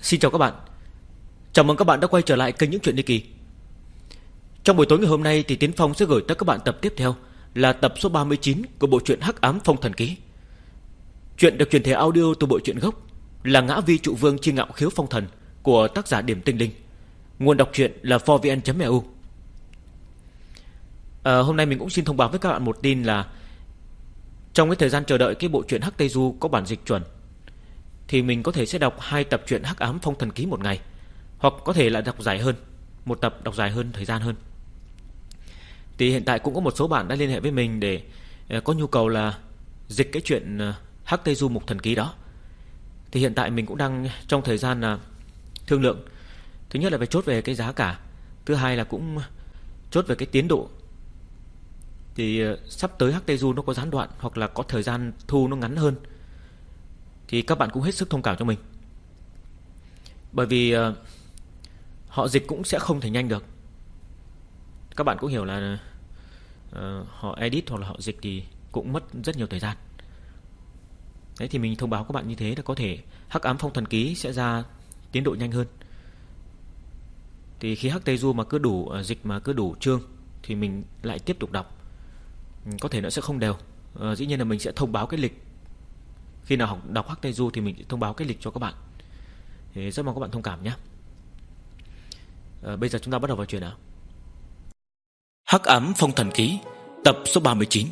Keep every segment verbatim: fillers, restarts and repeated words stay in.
Xin chào các bạn. Chào mừng các bạn đã quay trở lại kênh Những Chuyện Ly Kỳ. Trong buổi tối ngày hôm nay thì Tiến Phong sẽ gửi tới các bạn tập tiếp theo là tập số ba mươi chín của bộ truyện Hắc Ám Phong Thần Ký. Truyện được truyền thể audio từ bộ truyện gốc là Ngã Vi Trụ Vương Chi Ngạo Khiếu Phong Thần của tác giả Điểm Tinh Linh. Nguồn đọc truyện là four v n chấm e u. à, Hôm nay mình cũng xin thông báo với các bạn một tin là trong cái thời gian chờ đợi cái bộ truyện Hắc Tây Du có bản dịch chuẩn thì mình có thể sẽ đọc hai tập truyện Hắc Ám Phong Thần Ký một ngày, hoặc có thể là đọc dài hơn, một tập đọc dài hơn, thời gian hơn. Thì hiện tại cũng có một số bạn đã liên hệ với mình để có nhu cầu là dịch cái chuyện Hắc Tây Du Mục Thần Ký đó. Thì hiện tại mình cũng đang trong thời gian là thương lượng. Thứ nhất là phải chốt về cái giá cả, thứ hai là cũng chốt về cái tiến độ. Thì sắp tới Hắc Tây Du nó có gián đoạn hoặc là có thời gian thu nó ngắn hơn, thì các bạn cũng hết sức thông cảm cho mình. Bởi vì uh, họ dịch cũng sẽ không thể nhanh được. Các bạn cũng hiểu là uh, họ edit hoặc là họ dịch thì cũng mất rất nhiều thời gian. Đấy, thì mình thông báo các bạn như thế là có thể Hắc Ám Phong Thần Ký sẽ ra tiến độ nhanh hơn. Thì khi Hắc Tây Du mà cứ đủ uh, dịch mà cứ đủ chương thì mình lại tiếp tục đọc. Có thể nó sẽ không đều. uh, Dĩ nhiên là mình sẽ thông báo cái lịch. Khi nào học đọc Hắc Tây Du thì mình sẽ thông báo cái lịch cho các bạn. Thì rất mong các bạn thông cảm nhé. à, Bây giờ chúng ta bắt đầu vào chuyện nào. Hắc Ám Phong Thần Ký tập số ba mươi chín.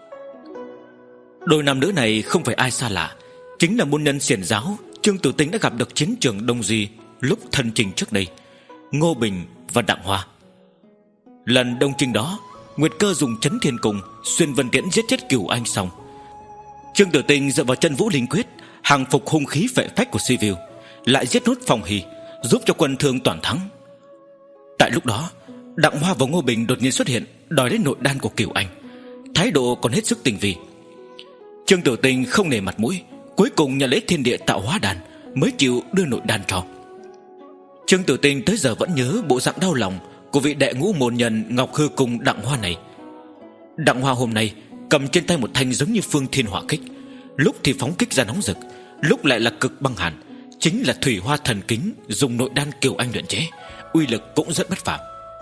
Đôi nam nữ này không phải ai xa lạ, chính là môn nhân xiển giáo Trương Tử Tinh đã gặp được chiến trường Đông Di lúc thân trình trước đây, Ngô Bình và Đặng Hoa. Lần đông trình đó, Nguyệt Cơ dùng Chấn Thiên Cung xuyên vân tiễn giết chết Cửu Anh xong, Trương Tử Tinh dựa vào chân vũ linh quyết hàng phục hung khí vệ phách của Siêu, lại giết nốt Phong Hì, giúp cho quân Thương toàn thắng. Tại lúc đó, Đặng Hoa và Ngô Bình đột nhiên xuất hiện, đòi lấy nội đan của Cửu Anh, thái độ còn hết sức tinh vi. Trương Tử Tinh không nể mặt mũi, cuối cùng nhận lấy thiên địa tạo hóa đan, mới chịu đưa nội đan cho. Trương Tử Tinh tới giờ vẫn nhớ bộ dạng đau lòng của vị đệ ngũ môn nhân Ngọc Hư Cung Đặng Hoa này. Đặng Hoa hôm nay cầm trên tay một thanh giống như phương thiên hỏa kích, lúc thì phóng kích ra nóng rực, lúc lại là cực băng hàn, chính là thủy hoa thần kính dùng nội đan Kiều Anh luyện chế, uy lực cũng rất bất phàm.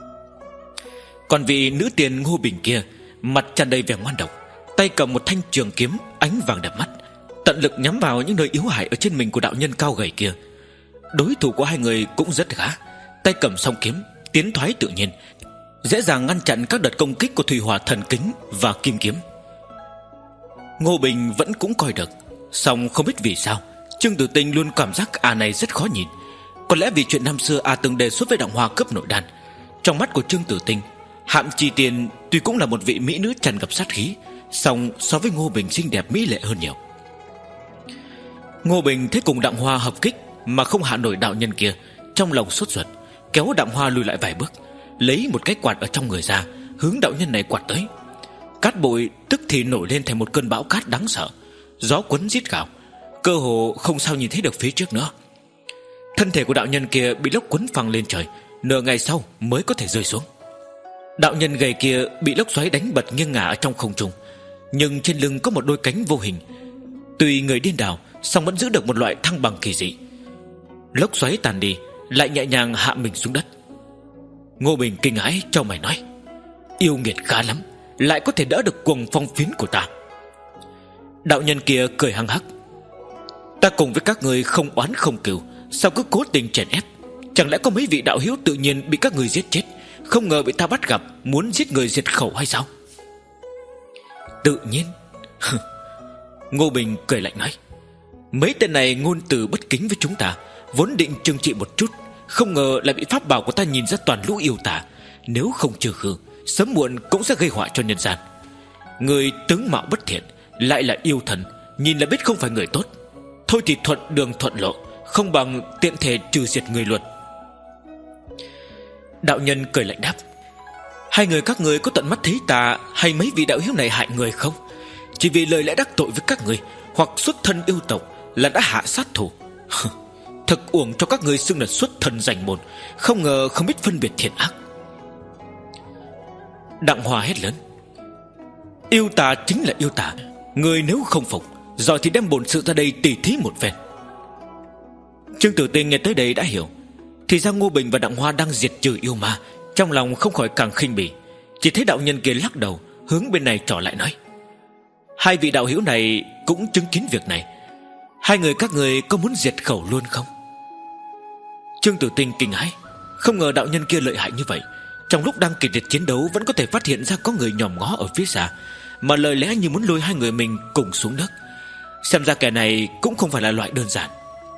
Còn vị nữ tiền Ngô Bình kia, mặt tràn đầy vẻ ngoan độc, tay cầm một thanh trường kiếm ánh vàng đẹp mắt, tận lực nhắm vào những nơi yếu hại ở trên mình của đạo nhân cao gầy kia. Đối thủ của hai người cũng rất khá, tay cầm song kiếm, tiến thoái tự nhiên, dễ dàng ngăn chặn các đợt công kích của thủy hỏa thần kính và kim kiếm. Ngô Bình vẫn cũng coi được, song không biết vì sao Trương Tử Tinh luôn cảm giác A này rất khó nhìn. Có lẽ vì chuyện năm xưa A từng đề xuất với Đặng Hoa cướp nội đan. Trong mắt của Trương Tử Tinh, Hạm Trì Tiền tuy cũng là một vị mỹ nữ tràn ngập sát khí, song so với Ngô Bình xinh đẹp mỹ lệ hơn nhiều. Ngô Bình thấy cùng Đặng Hoa hợp kích mà không hạ nổi đạo nhân kia, trong lòng sốt ruột, kéo Đặng Hoa lùi lại vài bước, lấy một cái quạt ở trong người ra, hướng đạo nhân này quạt tới. Cát bụi tức thì nổi lên thành một cơn bão cát đáng sợ, gió cuốn rít gào, cơ hồ không sao nhìn thấy được phía trước nữa. Thân thể của đạo nhân kia bị lốc cuốn phăng lên trời, nửa ngày sau mới có thể rơi xuống. Đạo nhân gầy kia bị lốc xoáy đánh bật nghiêng ngả ở trong không trung, nhưng trên lưng có một đôi cánh vô hình. Tuy người điên đảo, song vẫn giữ được một loại thăng bằng kỳ dị. Lốc xoáy tàn đi, lại nhẹ nhàng hạ mình xuống đất. Ngô Bình kinh hãi chau mày nói: yêu nghiệt khá lắm, lại có thể đỡ được cuồng phong phiến của ta. Đạo nhân kia cười hăng hắc: ta cùng với các người không oán không cừu, sao cứ cố tình chèn ép? Chẳng lẽ có mấy vị đạo hữu tự nhiên bị các người giết chết, không ngờ bị ta bắt gặp, muốn giết người diệt khẩu hay sao? Tự nhiên. Ngô Bình cười lạnh nói: mấy tên này ngôn từ bất kính với chúng ta, vốn định trừng trị một chút, không ngờ lại bị pháp bảo của ta nhìn ra toàn lũ yêu tà. Nếu không trừ khử, sớm muộn cũng sẽ gây họa cho nhân gian. Người tướng mạo bất thiện, lại là yêu thần, nhìn là biết không phải người tốt. Thôi thì thuận đường thuận lộ, không bằng tiện thể trừ diệt người luật. Đạo nhân cười lạnh đáp: hai người các người có tận mắt thấy ta hay mấy vị đạo hiếu này hại người không? Chỉ vì lời lẽ đắc tội với các người, hoặc xuất thân yêu tộc là đã hạ sát thủ. Thật uổng cho các người xưng là xuất thân danh môn, không ngờ không biết phân biệt thiện ác. Đặng Hoa hét lớn: yêu tà chính là yêu tà, người nếu không phục, rồi thì đem bổn sự ra đây tỉ thí một phen. Trương Tử Tinh nghe tới đây đã hiểu, thì ra Ngô Bình và Đặng Hoa đang diệt trừ yêu ma. Trong lòng không khỏi càng khinh bỉ. Chỉ thấy đạo nhân kia lắc đầu, hướng bên này trỏ lại nói: hai vị đạo hữu này cũng chứng kiến việc này, hai người các người có muốn diệt khẩu luôn không? Trương Tử Tinh kinh hãi, không ngờ đạo nhân kia lợi hại như vậy. Trong lúc đang kịch liệt chiến đấu vẫn có thể phát hiện ra có người nhòm ngó ở phía xa, mà lời lẽ như muốn lôi hai người mình cùng xuống nước. Xem ra kẻ này cũng không phải là loại đơn giản.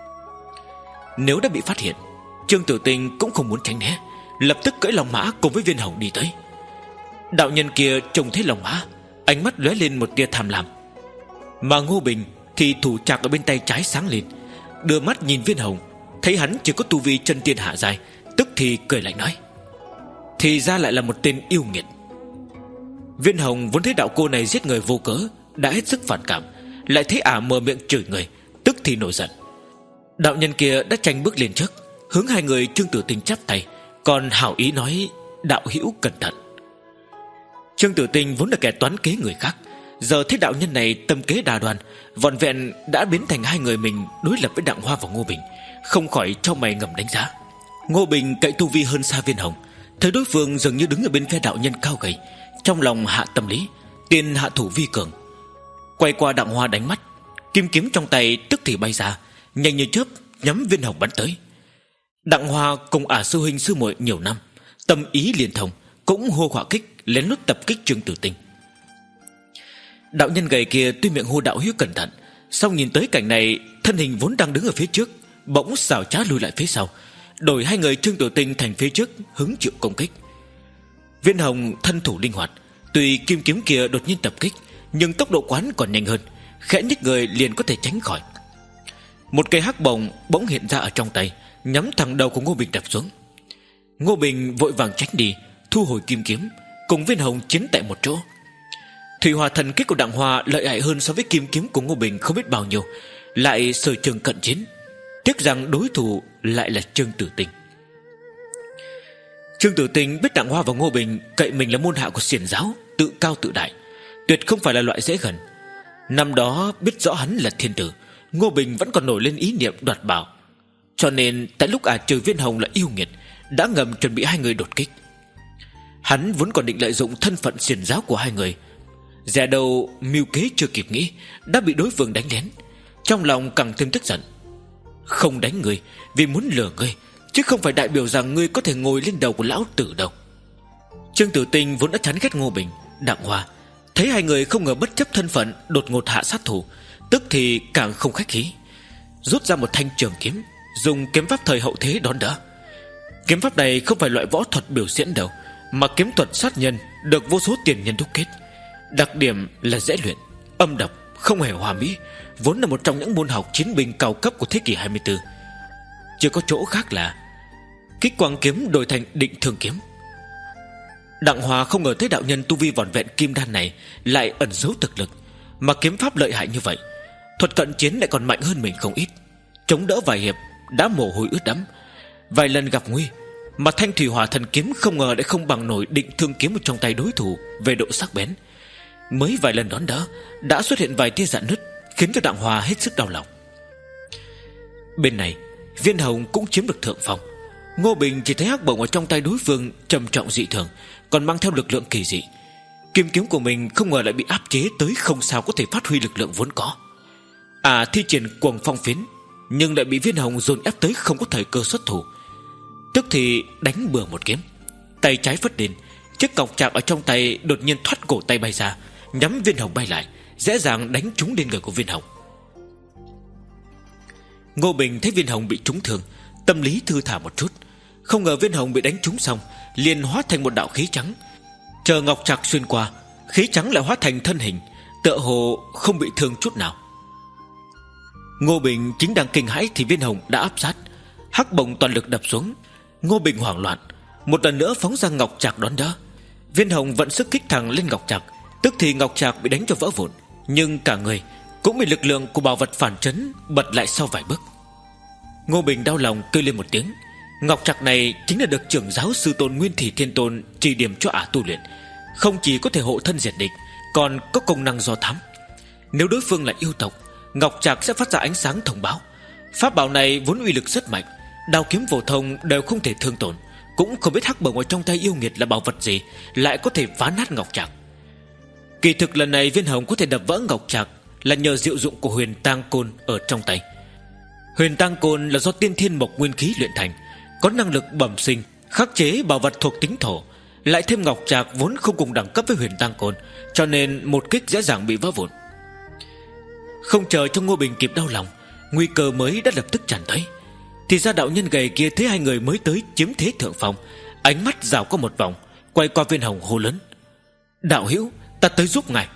Nếu đã bị phát hiện, Trương Tử Tinh cũng không muốn tránh né, lập tức cưỡi long mã cùng với Viên Hồng đi tới. Đạo nhân kia trông thấy long mã, ánh mắt lóe lên một tia tham lam. Mà Ngô Bình thì thủ trạc ở bên tay trái sáng lên, đưa mắt nhìn Viên Hồng, thấy hắn chỉ có tu vi chân tiên hạ giai, tức thì cười lạnh nói: thì ra lại là một tên yêu nghiệt. Viên Hồng vốn thấy đạo cô này giết người vô cớ, đã hết sức phản cảm, lại thấy ả mở miệng chửi người, tức thì nổi giận. Đạo nhân kia đã tranh bước lên trước, hướng hai người Trương Tử Tinh chắp tay, còn hảo ý nói: đạo hữu cẩn thận. Trương Tử Tinh vốn là kẻ toán kế người khác, giờ thấy đạo nhân này tâm kế đa đoan, vỏn vẹn đã biến thành hai người mình đối lập với Đặng Hoa và Ngô Bình, không khỏi cho mày ngầm đánh giá. Ngô Bình cậy tu vi hơn xa Viên Hồng, thấy đối phương dường như đứng ở bên phe đạo nhân cao gầy, trong lòng hạ tâm lý, tiên hạ thủ vi cường. Quay qua Đặng Hoa đánh mắt, kim kiếm trong tay tức thì bay ra, nhanh như chớp nhắm Viên Hồng bắn tới. Đặng Hoa cùng ả sư huynh sư muội nhiều năm, tâm ý liền thông, cũng hô hỏa kích lén lút tập kích Trương Tử Tinh. Đạo nhân gầy kia tuy miệng hô đạo hữu cẩn thận, song nhìn tới cảnh này, thân hình vốn đang đứng ở phía trước bỗng xảo trá lùi lại phía sau, đổi hai người Trương Tử Tinh thành phía trước hứng chịu công kích. Viên Hồng thân thủ linh hoạt, tuy kim kiếm kia đột nhiên tập kích, nhưng tốc độ quán còn nhanh hơn, khẽ nhích người liền có thể tránh khỏi. Một cây hắc bổng bỗng hiện ra ở trong tay, nhắm thẳng đầu của Ngô Bình đập xuống. Ngô Bình vội vàng tránh đi, thu hồi kim kiếm, cùng Viên Hồng chiến tại một chỗ. Thủy Hỏa thần kích của Đặng Hoa lợi hại hơn so với kim kiếm của Ngô Bình không biết bao nhiêu, lại sở trường cận chiến. Tiếc rằng đối thủ lại là Trương Tử Tinh. Trương Tử Tinh biết Đặng Hoa và Ngô Bình cậy mình là môn hạ của xiển giáo, tự cao tự đại, tuyệt không phải là loại dễ gần. Năm đó biết rõ hắn là thiên tử, Ngô Bình vẫn còn nổi lên ý niệm đoạt bảo, cho nên tại lúc ả trừ Viên Hồng là yêu nghiệt, đã ngầm chuẩn bị hai người đột kích. Hắn vốn còn định lợi dụng thân phận xiển giáo của hai người, dè đầu mưu kế chưa kịp nghĩ đã bị đối phương đánh lén, trong lòng càng thêm tức giận. Không đánh người vì muốn lừa ngươi, chứ không phải đại biểu rằng ngươi có thể ngồi lên đầu của lão tử đâu. Trương Tử Tinh vốn đã chán ghét Ngô Bình, Đặng Hoa, thấy hai người không ngờ bất chấp thân phận đột ngột hạ sát thủ, tức thì càng không khách khí, rút ra một thanh trường kiếm, dùng kiếm pháp thời hậu thế đón đỡ. Kiếm pháp này không phải loại võ thuật biểu diễn đâu, mà kiếm thuật sát nhân được vô số tiền nhân đúc kết. Đặc điểm là dễ luyện, âm độc, không hề hòa mỹ, vốn là một trong những môn học chiến binh cao cấp của thế kỷ hai mươi tư. Chưa có chỗ khác là kích quang kiếm đổi thành định thương kiếm. Đặng Hòa không ngờ thấy đạo nhân tu vi vỏn vẹn kim đan này lại ẩn giấu thực lực, mà kiếm pháp lợi hại như vậy, thuật cận chiến lại còn mạnh hơn mình không ít. Chống đỡ vài hiệp đã mồ hôi ướt đẫm, vài lần gặp nguy, mà thanh thủy hỏa thần kiếm không ngờ lại không bằng nổi định thương kiếm ở trong tay đối thủ về độ sắc bén. Mới vài lần đón đỡ đã xuất hiện vài tia rạn nứt, khiến cho Đặng Hòa hết sức đau lòng. Bên này Viên Hồng cũng chiếm được thượng phong. Ngô Bình chỉ thấy hắc bổng ở trong tay đối phương trầm trọng dị thường, còn mang theo lực lượng kỳ dị. Kim kiếm của mình không ngờ lại bị áp chế tới không sao có thể phát huy lực lượng vốn có. À thi triển cuồng phong phiến, nhưng lại bị Viên Hồng dồn ép tới không có thời cơ xuất thủ. Tức thì đánh bừa một kiếm, tay trái phất lên, chiếc cọc chạm ở trong tay đột nhiên thoát cổ tay bay ra, nhắm Viên Hồng bay lại, dễ dàng đánh trúng lên người của Viên Hồng. Ngô Bình thấy Viên Hồng bị trúng thương, tâm lý thư thả một chút. Không ngờ Viên Hồng bị đánh trúng xong liền hóa thành một đạo khí trắng, chờ ngọc trạc xuyên qua, khí trắng lại hóa thành thân hình, tựa hồ không bị thương chút nào. Ngô Bình chính đang kinh hãi thì Viên Hồng đã áp sát, hắc bổng toàn lực đập xuống. Ngô Bình hoảng loạn, một lần nữa phóng ra ngọc trạc đón đỡ. Viên Hồng vận sức kích thẳng lên ngọc trạc, tức thì ngọc trạc bị đánh cho vỡ vụn, nhưng cả người cũng bị lực lượng của bảo vật phản chấn bật lại sau vài bước. Ngô Bình đau lòng kêu lên một tiếng. Ngọc trạc này chính là được trưởng giáo sư tôn Nguyên Thủy Thiên Tôn chỉ điểm cho ả tu luyện, không chỉ có thể hộ thân diệt địch, còn có công năng do thám. Nếu đối phương là yêu tộc, ngọc trạc sẽ phát ra ánh sáng thông báo, Pháp bảo này vốn uy lực rất mạnh, đao kiếm phổ thông đều không thể thương tổn. Cũng không biết hắc bổng ở trong tay yêu nghiệt là bảo vật gì lại có thể phá nát ngọc trạc. Kỳ thực lần này Viên Hồng có thể đập vỡ ngọc trạc là nhờ diệu dụng của Huyền Tang Côn ở trong tay. Huyền Tang Côn là do tiên thiên mộc nguyên khí luyện thành, có năng lực bẩm sinh, khắc chế bảo vật thuộc tính thổ, lại thêm ngọc trạc vốn không cùng đẳng cấp với Huyền Tang Côn, cho nên một kích dễ dàng bị vỡ vụn. Không chờ cho Ngô Bình kịp đau lòng, nguy cơ mới đã lập tức tràn tới. Thì ra đạo nhân gầy kia thấy hai người mới tới chiếm thế thượng phong, ánh mắt rảo qua một vòng, quay qua Viên Hồng hô lớn: "Đạo hữu, ta tới giúp ngài."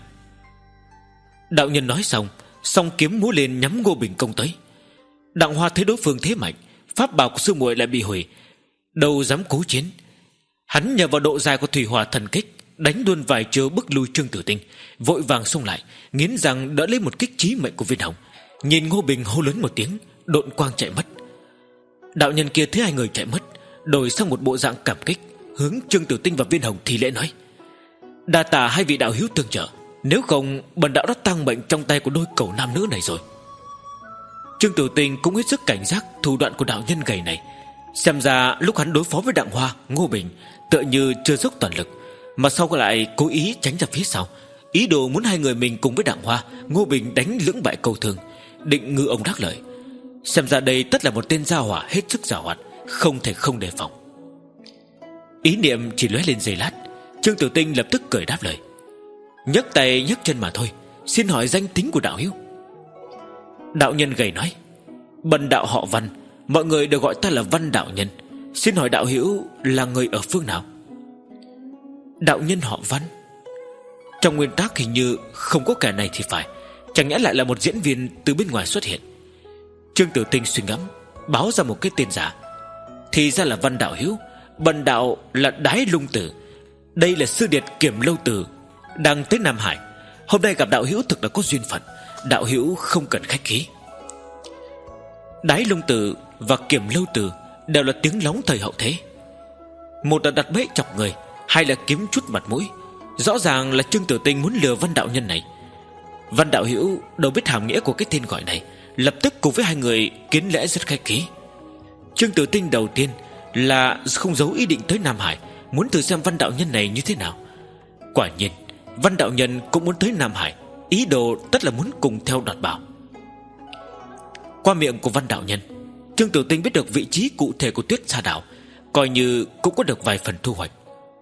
Đạo nhân nói xong, song kiếm múa lên nhắm Ngô Bình công tới. Đặng Hoa thấy đối phương thế mạnh, pháp bảo của sư muội lại bị hủy, đâu dám cố chiến. Hắn nhờ vào độ dài của thủy hỏa thần kích, đánh luôn vài chiêu bức lui Trương Tử Tinh, vội vàng xông lại, nghiến răng đỡ lấy một kích chí mệnh của Viên Hồng. Nhìn Ngô Bình hô lớn một tiếng, độn quang chạy mất. Đạo nhân kia thấy hai người chạy mất, đổi sang một bộ dạng cảm kích, hướng Trương Tử Tinh và Viên Hồng thì lễ nói: "Đa tạ hai vị đạo hữu tương trợ, nếu không bần đạo đã tăng mệnh trong tay của đôi cẩu nam nữ này rồi." Trương Tử Tinh cũng hết sức cảnh giác thủ đoạn của đạo nhân gầy này. Xem ra lúc hắn đối phó với Đặng Hoa, Ngô Bình tựa như chưa dốc toàn lực, mà sau lại cố ý tránh ra phía sau, ý đồ muốn hai người mình cùng với Đặng Hoa, Ngô Bình đánh lưỡng bại câu thương, định ngư ông đắc lợi. Xem ra đây tất là một tên gia hỏa hết sức giàu hoạt, không thể không đề phòng. Ý niệm chỉ lóe lên giây lát, Trương Tử Tinh lập tức cười đáp lời: "Nhấc tay nhấc chân mà thôi, xin hỏi danh tính của đạo hữu?" Đạo nhân gầy nói: "Bần đạo họ Văn, mọi người đều gọi ta là Văn đạo nhân. Xin hỏi đạo hữu là người ở phương nào?" Đạo nhân họ Văn? Trong nguyên tắc hình như không có kẻ này thì phải, chẳng nhẽ lại là một diễn viên từ bên ngoài xuất hiện. Trương Tử Tinh suy ngẫm, báo ra một cái tên giả: "Thì ra là Văn đạo hữu, bần đạo là Đái Lung Tử, đây là sư điệt Kiểm Lâu Tử, đang tới Nam Hải. Hôm nay gặp đạo hữu thực là có duyên phận, đạo hữu không cần khách khí." Đái Lung Tử và Kiểm Lâu Tử đều là tiếng lóng thời hậu thế. Một là đặt bẫy chọc người, hai là kiếm chút mặt mũi. Rõ ràng là Trương Tử Tinh muốn lừa Văn đạo nhân này. Văn đạo hữu đâu biết hàm nghĩa của cái tên gọi này, lập tức cùng với hai người kiến lễ rất khách khí. Trương Tử Tinh đầu tiên là không giấu ý định tới Nam Hải, muốn thử xem Văn đạo nhân này như thế nào. Quả nhiên Văn đạo nhân cũng muốn tới Nam Hải, ý đồ tất là muốn cùng theo đoạt bảo. Qua miệng của Văn đạo nhân, Trương Tử Tinh biết được vị trí cụ thể của Tuyết Sa Đảo, coi như cũng có được vài phần thu hoạch.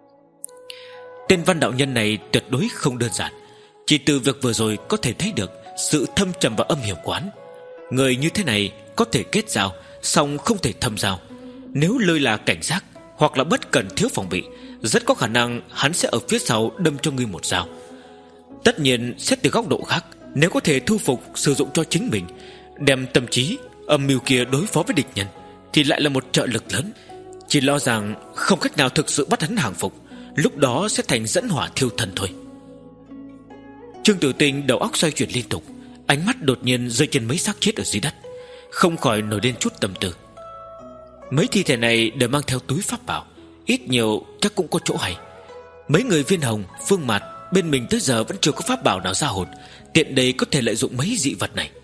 Tên Văn đạo nhân này tuyệt đối không đơn giản, chỉ từ việc vừa rồi có thể thấy được sự thâm trầm và âm hiểm của hắn. Người như thế này có thể kết giao, song không thể thâm giao. Nếu lơi là cảnh giác hoặc là bất cẩn thiếu phòng bị, rất có khả năng hắn sẽ ở phía sau đâm cho ngươi một dao. Tất nhiên xét từ góc độ khác, nếu có thể thu phục sử dụng cho chính mình, đem tâm trí âm mưu kia đối phó với địch nhân, thì lại là một trợ lực lớn. Chỉ lo rằng không cách nào thực sự bắt hắn hàng phục, lúc đó sẽ thành dẫn hỏa thiêu thân thôi. Trương Tử Tinh đầu óc xoay chuyển liên tục, ánh mắt đột nhiên rơi trên mấy xác chết ở dưới đất, không khỏi nổi lên chút tâm tư. Mấy thi thể này đều mang theo túi pháp bảo, ít nhiều chắc cũng có chỗ hay. Mấy người Viên Hồng, Phương Mạt bên mình tới giờ vẫn chưa có pháp bảo nào ra hồn, tiện đây có thể lợi dụng mấy dị vật này.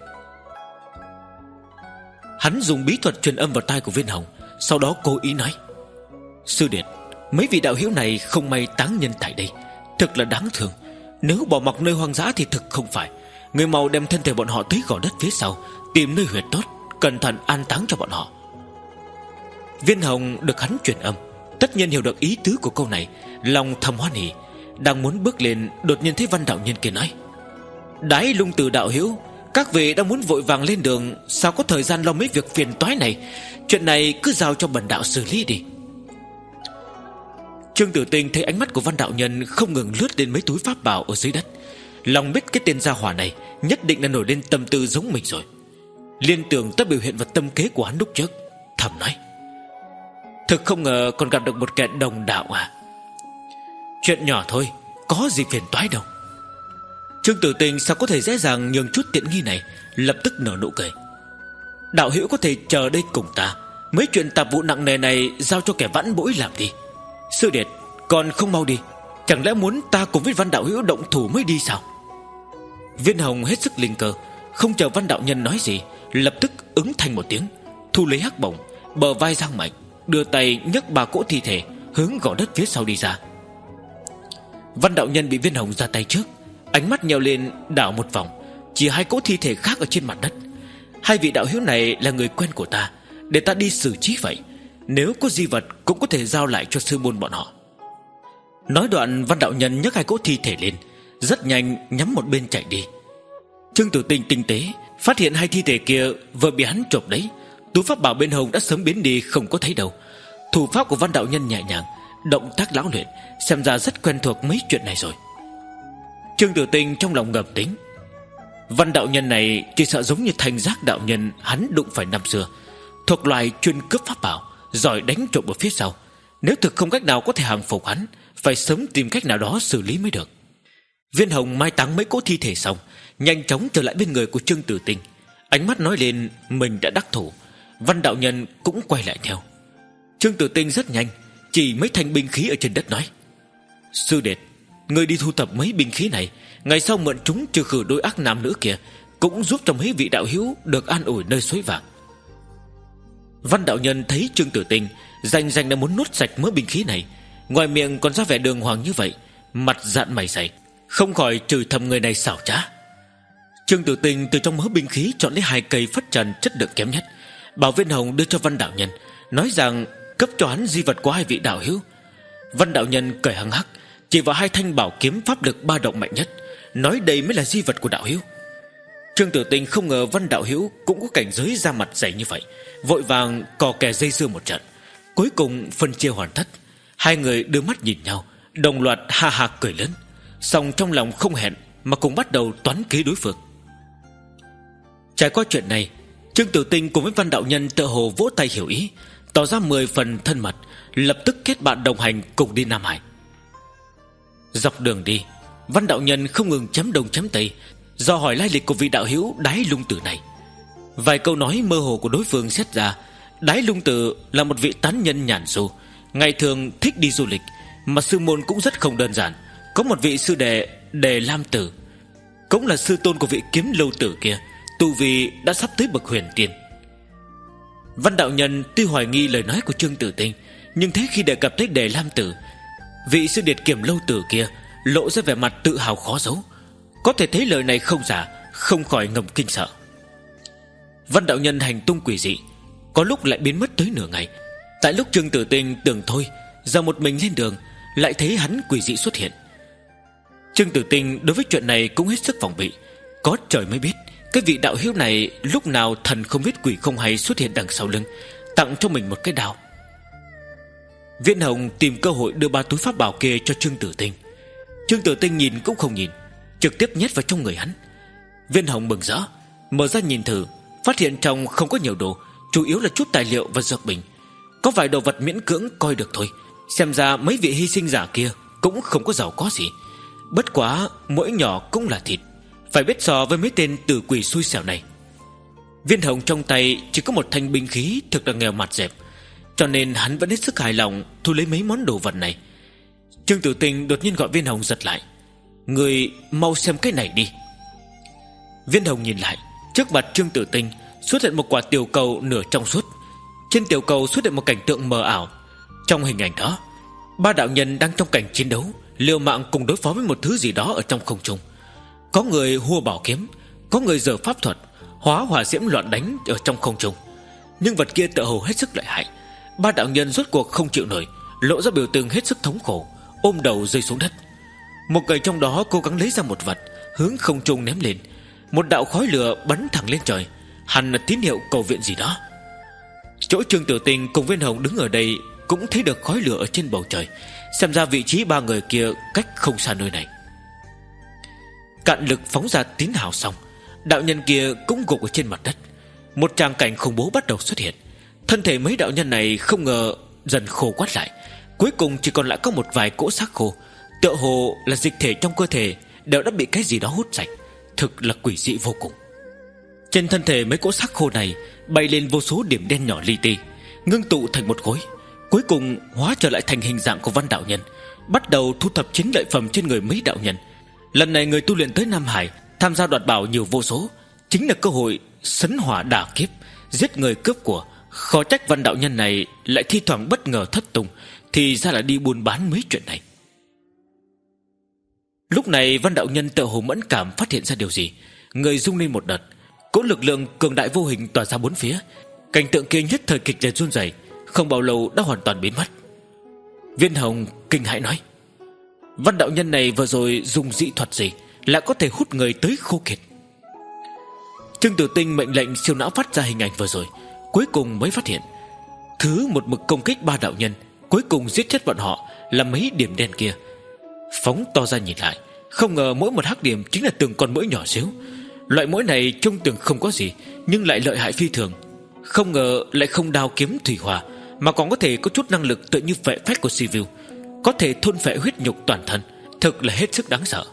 Hắn dùng bí thuật truyền âm vào tai của Viên Hồng, sau đó cố ý nói: "Sư điệt, mấy vị đạo hữu này không may táng nhân tại đây, thực là đáng thương. Nếu bỏ mặc nơi hoang dã thì thực không phải. Người mau đem thân thể bọn họ tới gò đất phía sau, tìm nơi huyệt tốt, cẩn thận an táng cho bọn họ." Viên Hồng được hắn truyền âm, tất nhiên hiểu được ý tứ của câu này, lòng thầm hoan hỉ, đang muốn bước lên, đột nhiên thấy Văn đạo nhân kia nói: "Đái Lung Tử đạo hữu, các vị đang muốn vội vàng lên đường, sao có thời gian lo mấy việc phiền toái này? Chuyện này cứ giao cho bần đạo xử lý đi." Trương Tử Tinh thấy ánh mắt của Văn đạo nhân không ngừng lướt lên mấy túi pháp bảo ở dưới đất, lòng biết cái tên gia hỏa này nhất định là nổi lên tâm tư giống mình rồi. Liên tưởng tới biểu hiện và tâm kế của hắn lúc trước, thầm nói: "Thực không ngờ còn gặp được một kẻ đồng đạo à. Chuyện nhỏ thôi, có gì phiền toái đâu." Trương Tử Tinh sao có thể dễ dàng nhường chút tiện nghi này, lập tức nở nụ cười: "Đạo hữu có thể chờ đây cùng ta, mấy chuyện tạp vụ nặng nề này giao cho kẻ vãn bối làm đi. Sư điệt, còn không mau đi, chẳng lẽ muốn ta cùng với Văn đạo hữu động thủ mới đi sao?" Viên Hồng hết sức linh cơ, không chờ Văn đạo nhân nói gì, lập tức ứng thành một tiếng, thu lấy hắc bổng, bờ vai giang mạnh, đưa tay nhấc ba cỗ thi thể hướng gò đất phía sau đi ra. Văn đạo nhân bị Viên Hồng ra tay trước, ánh mắt nheo lên đảo một vòng, chỉ hai cỗ thi thể khác ở trên mặt đất. Hai vị đạo hữu này là người quen của ta, để ta đi xử trí vậy. Nếu có di vật cũng có thể giao lại cho sư môn bọn họ. Nói đoạn, Văn đạo nhân nhấc hai cỗ thi thể lên, rất nhanh nhắm một bên chạy đi. Trương Tử Tinh tinh tế phát hiện hai thi thể kia vừa bị hắn chộp đấy. Tú pháp bảo bên hông đã sớm biến đi, không có thấy đâu. Thủ pháp của Văn đạo nhân nhẹ nhàng, động tác lão luyện, xem ra rất quen thuộc mấy chuyện này rồi. Trương Tử Tinh trong lòng ngầm tính, Văn đạo nhân này chỉ sợ giống như Thanh Giác đạo nhân hắn đụng phải năm xưa, thuộc loài chuyên cướp pháp bảo, giỏi đánh trộm ở phía sau. Nếu thực không cách nào có thể hàng phục hắn, phải sớm tìm cách nào đó xử lý mới được. Viên Hồng mai táng mấy cỗ thi thể xong, nhanh chóng trở lại bên người của Trương Tử Tinh, ánh mắt nói lên mình đã đắc thủ. Văn đạo nhân cũng quay lại theo. Trương Tử Tinh rất nhanh chỉ mấy thanh binh khí ở trên đất nói: Sư đệ, người đi thu thập mấy binh khí này, ngày sau mượn chúng trừ khử đôi ác nam nữ kia, cũng giúp cho mấy vị đạo hữu được an ủi nơi suối vàng. Văn đạo nhân thấy Trương Tử Tinh rành rành đã muốn nuốt sạch mớ binh khí này, ngoài miệng còn ra vẻ đường hoàng như vậy, mặt dạn mày dày, không khỏi chửi thầm người này xảo trá. Trương Tử Tinh từ trong mớ binh khí chọn lấy hai cây phất trần chất lượng kém nhất, bảo Viên Hồng đưa cho Văn đạo nhân, nói rằng cấp cho hắn di vật của hai vị đạo hữu. Văn đạo nhân cười hăng hắc, chỉ vào hai thanh bảo kiếm pháp lực ba động mạnh nhất, nói đây mới là di vật của đạo hữu. Trương Tử Tinh không ngờ Văn đạo hữu cũng có cảnh giới ra mặt dày như vậy, vội vàng cò kè dây dưa một trận. Cuối cùng phân chia hoàn tất, hai người đưa mắt nhìn nhau, đồng loạt ha ha cười lớn, song trong lòng không hẹn mà cùng bắt đầu toán kế đối phương. Trải qua chuyện này, Trương Tử Tinh cùng với Văn đạo nhân tựa hồ vỗ tay hiểu ý, tỏ ra mười phần thân mật, lập tức kết bạn đồng hành cùng đi Nam Hải. Dọc đường đi, Văn đạo nhân không ngừng chém đông chém tây, do hỏi lai lịch của vị đạo hữu Đái Lung Tử này. Vài câu nói mơ hồ của đối phương xét ra, Đái Lung Tử là một vị tán nhân nhàn du, ngày thường thích đi du lịch, mà sư môn cũng rất không đơn giản. Có một vị sư đệ Đề Lam Tử, cũng là sư tôn của vị Kiếm Lâu Tử kia, tu vi đã sắp tới bậc huyền tiên. Văn đạo nhân tuy hoài nghi lời nói của Trương Tử Tinh, nhưng thế khi đề cập tới Đề Lam Tử, vị sư điệt Kiếm Lâu Tử kia lộ ra vẻ mặt tự hào khó giấu, có thể thấy lời này không giả, không khỏi ngầm kinh sợ. Văn đạo nhân hành tung quỷ dị, có lúc lại biến mất tới nửa ngày. Tại lúc Trương Tử Tinh tưởng thôi giờ một mình lên đường, lại thấy hắn quỷ dị xuất hiện. Trương Tử Tinh đối với chuyện này cũng hết sức phòng bị. Có trời mới biết cái vị đạo hữu này lúc nào thần không biết quỷ không hay xuất hiện đằng sau lưng, tặng cho mình một cái đao. Viên Hồng tìm cơ hội đưa ba túi pháp bảo kia cho Trương Tử Tinh. Trương Tử Tinh nhìn cũng không nhìn, trực tiếp nhét vào trong người hắn. Viên Hồng mừng rỡ mở ra nhìn thử, phát hiện trong không có nhiều đồ, chủ yếu là chút tài liệu và dược bình. Có vài đồ vật miễn cưỡng coi được thôi. Xem ra mấy vị hy sinh giả kia cũng không có giàu có gì. Bất quá mỗi nhỏ cũng là thịt, phải biết so với mấy tên tử quỷ xui xẻo này. Viên Hồng trong tay chỉ có một thanh binh khí thực là nghèo mặt dẹp, cho nên hắn vẫn hết sức hài lòng thu lấy mấy món đồ vật này. Trương Tử Tinh đột nhiên gọi Viên Hồng giật lại: "Người mau xem cái này đi." Viên Hồng nhìn lại, trước mặt Trương Tử Tinh xuất hiện một quả tiểu cầu nửa trong suốt. Trên tiểu cầu xuất hiện một cảnh tượng mờ ảo. Trong hình ảnh đó, ba đạo nhân đang trong cảnh chiến đấu, liều mạng cùng đối phó với một thứ gì đó ở trong không trung. Có người hua bảo kiếm, có người giở pháp thuật, hóa hỏa diễm loạn đánh ở trong không trung. Nhưng vật kia tựa hồ hết sức lợi hại. Ba đạo nhân rốt cuộc không chịu nổi, lộ ra biểu tượng hết sức thống khổ, ôm đầu rơi xuống đất. Một người trong đó cố gắng lấy ra một vật, hướng không trung ném lên. Một đạo khói lửa bắn thẳng lên trời, hẳn là tín hiệu cầu viện gì đó. Chỗ Trương Tử Tinh cùng Viên Hồng đứng ở đây cũng thấy được khói lửa ở trên bầu trời. Xem ra vị trí ba người kia cách không xa nơi này. Cạn lực phóng ra tín hào xong, đạo nhân kia cũng gục ở trên mặt đất. Một tràng cảnh khủng bố bắt đầu xuất hiện. Thân thể mấy đạo nhân này không ngờ dần khô quắt lại, cuối cùng chỉ còn lại có một vài cỗ xác khô, tựa hồ là dịch thể trong cơ thể đều đã bị cái gì đó hút sạch. Thực là quỷ dị vô cùng. Trên thân thể mấy cỗ xác khô này bay lên vô số điểm đen nhỏ li ti, ngưng tụ thành một khối, cuối cùng hóa trở lại thành hình dạng của Văn đạo nhân, bắt đầu thu thập chiến lợi phẩm trên người mấy đạo nhân. Lần này người tu luyện tới Nam Hải tham gia đoạt bảo nhiều vô số, chính là cơ hội sấn hỏa đả kiếp, giết người cướp của. Khó trách Văn đạo nhân này lại thi thoảng bất ngờ thất tung, thì ra là đi buôn bán mấy chuyện này. Lúc này Văn đạo nhân tựa hồ mẫn cảm phát hiện ra điều gì, người rung lên một đợt, cỗ lực lượng cường đại vô hình tỏa ra bốn phía. Cảnh tượng kia nhất thời kịch liệt run rẩy, không bao lâu đã hoàn toàn biến mất. Viên Hồng kinh hãi nói: Văn đạo nhân này vừa rồi dùng dị thuật gì lại có thể hút người tới khô kiệt? Trương Tử Tinh mệnh lệnh siêu não phát ra hình ảnh vừa rồi, cuối cùng mới phát hiện thứ một mực công kích ba đạo nhân, cuối cùng giết chết bọn họ là mấy điểm đen kia. Phóng to ra nhìn lại, không ngờ mỗi một hắc điểm chính là từng con muỗi nhỏ xíu. Loại muỗi này trông tưởng không có gì, nhưng lại lợi hại phi thường. Không ngờ lại không đao kiếm thủy hỏa, mà còn có thể có chút năng lực tựa như vệ phách của Sivu, có thể thôn phệ huyết nhục toàn thân, thực là hết sức đáng sợ.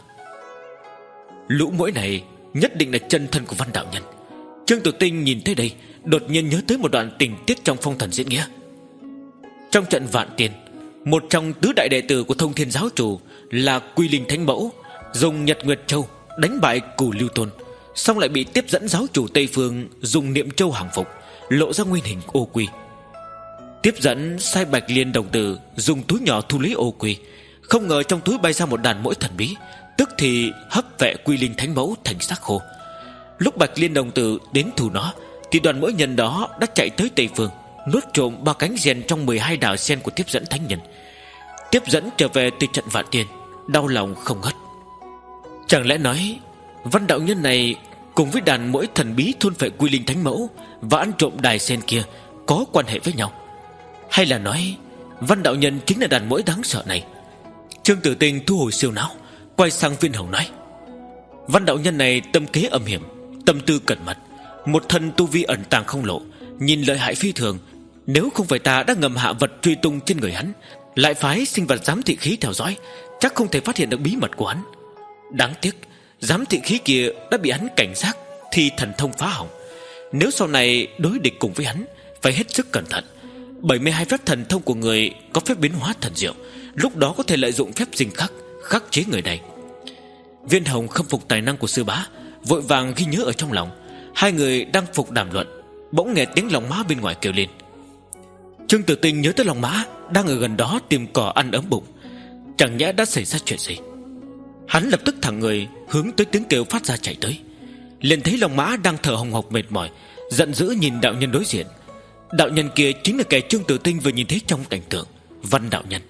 Lũ muỗi này nhất định là chân thân của Văn đạo nhân. Trương Tử Tinh nhìn thấy đây, đột nhiên nhớ tới một đoạn tình tiết trong Phong Thần Diễn Nghĩa. Trong trận Vạn Tiên, một trong tứ đại đệ tử của Thông Thiên giáo chủ là Quy Linh Thánh Mẫu dùng Nhật Nguyệt Châu đánh bại Cửu Lưu Tôn, xong lại bị tiếp dẫn giáo chủ Tây Phương dùng Niệm Châu hàng phục, lộ ra nguyên hình ô quy. Tiếp dẫn sai Bạch Liên đồng tử dùng túi nhỏ thu lấy ô quy, không ngờ trong túi bay ra một đàn muỗi thần bí, tức thì hấp vệ Quy Linh Thánh Mẫu thành xác khô. Lúc Bạch Liên đồng tử đến thu nó, thì đoàn muỗi nhân đó đã chạy tới Tây Phương, nuốt trộm ba cánh rèn trong mười hai đảo sen của tiếp dẫn thánh nhân. Tiếp dẫn trở về từ trận Vạn Tiên, đau lòng không ngớt. Chẳng lẽ nói Văn đạo nhân này cùng với đàn muỗi thần bí thôn phệ Quy Linh Thánh Mẫu và ăn trộm đài sen kia có quan hệ với nhau? Hay là nói Văn đạo nhân chính là đàn muỗi đáng sợ này? Trương Tử Tinh thu hồi siêu não, quay sang Viên Hồng nói: Văn đạo nhân này tâm kế âm hiểm, tâm tư cẩn mật, một thân tu vi ẩn tàng không lộ, nhìn lợi hại phi thường. Nếu không phải ta đã ngầm hạ vật truy tung trên người hắn, lại phái sinh vật giám thị khí theo dõi, chắc không thể phát hiện được bí mật của hắn. Đáng tiếc giám thị khí kia đã bị hắn cảnh giác thì thần thông phá hỏng. Nếu sau này đối địch cùng với hắn, phải hết sức cẩn thận. bảy mươi hai phép thần thông của người có phép biến hóa thần diệu, lúc đó có thể lợi dụng phép sinh khắc khắc chế người này. Viên Hồng khâm phục tài năng của sư bá, vội vàng ghi nhớ ở trong lòng. Hai người đang phục đàm luận, bỗng nghe tiếng Long Mã bên ngoài kêu lên. Trương Tử Tinh nhớ tới Long Mã đang ở gần đó tìm cỏ ăn ấm bụng, chẳng nhẽ đã xảy ra chuyện gì. Hắn lập tức thẳng người hướng tới tiếng kêu phát ra chạy tới, liền thấy Long Mã đang thở hồng hộc mệt mỏi, giận dữ nhìn đạo nhân đối diện. Đạo nhân kia chính là kẻ Trương Tử Tinh vừa nhìn thấy trong cảnh tượng, Văn đạo nhân.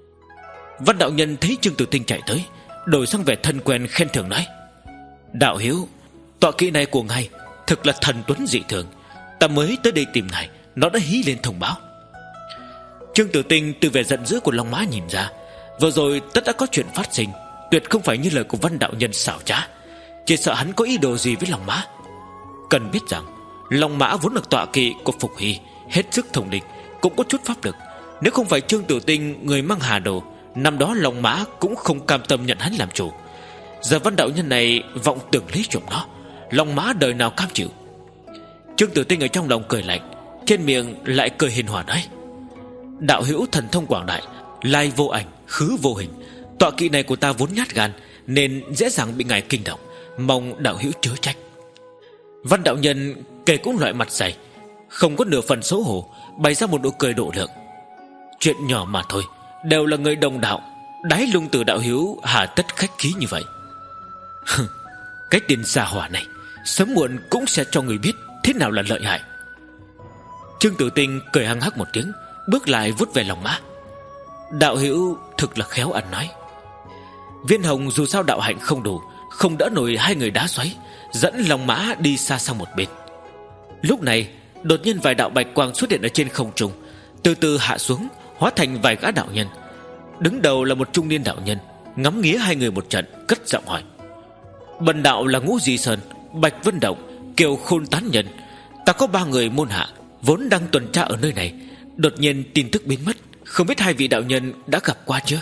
Văn đạo nhân thấy Trương Tử Tinh chạy tới, đổi sang vẻ thân quen khen thưởng nói: Đạo hiếu, tọa kỵ này của ngài thực là thần tuấn dị thường, ta mới tới đây tìm ngài, nó đã hí lên thông báo. Trương Tử Tinh từ vẻ giận dữ của Long Mã nhìn ra, vừa rồi tất đã có chuyện phát sinh, tuyệt không phải như lời của Văn đạo nhân xảo trá, chỉ sợ hắn có ý đồ gì với Long Mã. Cần biết rằng Long Mã vốn là tọa kỵ của Phục Hy, hết sức thông định, cũng có chút pháp lực. Nếu không phải Trương Tử Tinh người mang hà đồ, năm đó Long Mã cũng không cam tâm nhận hắn làm chủ. Giờ Văn đạo nhân này vọng tưởng lấy trộm nó, Long Mã đời nào cam chịu. Trương Tử Tinh ở trong lòng cười lạnh, trên miệng lại cười hiền hòa nói: Đạo hữu thần thông quảng đại, lai vô ảnh, khứ vô hình, tọa kỵ này của ta vốn nhát gan, nên dễ dàng bị ngài kinh động, mong đạo hữu chớ trách. Văn đạo nhân kể cũng loại mặt dày, không có nửa phần xấu hổ, bày ra một nụ cười độ lượng. Chuyện nhỏ mà thôi, đều là người đồng đạo, đái lung từ đạo hữu hà tất khách khí như vậy. Cái tên xa hỏa này sớm muộn cũng sẽ cho người biết thế nào là lợi hại. Trương Tử Tinh cười hăng hắc một tiếng, bước lại vuốt về Long Mã. Đạo hữu thực là khéo ăn nói. Viên Hồng dù sao đạo hạnh không đủ, không đỡ nổi hai người đá xoáy, dẫn Long Mã đi xa sang một bên. Lúc này đột nhiên vài đạo bạch quang xuất hiện ở trên không trung, từ từ hạ xuống, hóa thành vài gã đạo nhân. Đứng đầu là một trung niên đạo nhân, ngắm nghía hai người một trận, cất giọng hỏi: Bần đạo là Ngũ Di Sơn, Bạch Vân Động, Kiều Khôn Tán Nhân. Ta có ba người môn hạ, vốn đang tuần tra ở nơi này, đột nhiên tin tức biến mất, không biết hai vị đạo nhân đã gặp qua chưa?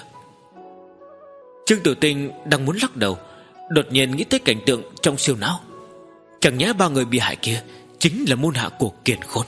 Trương Tử Tinh đang muốn lắc đầu, đột nhiên nghĩ tới cảnh tượng trong siêu não. Chẳng nhẽ ba người bị hại kia chính là môn hạ của Kiền Khôn?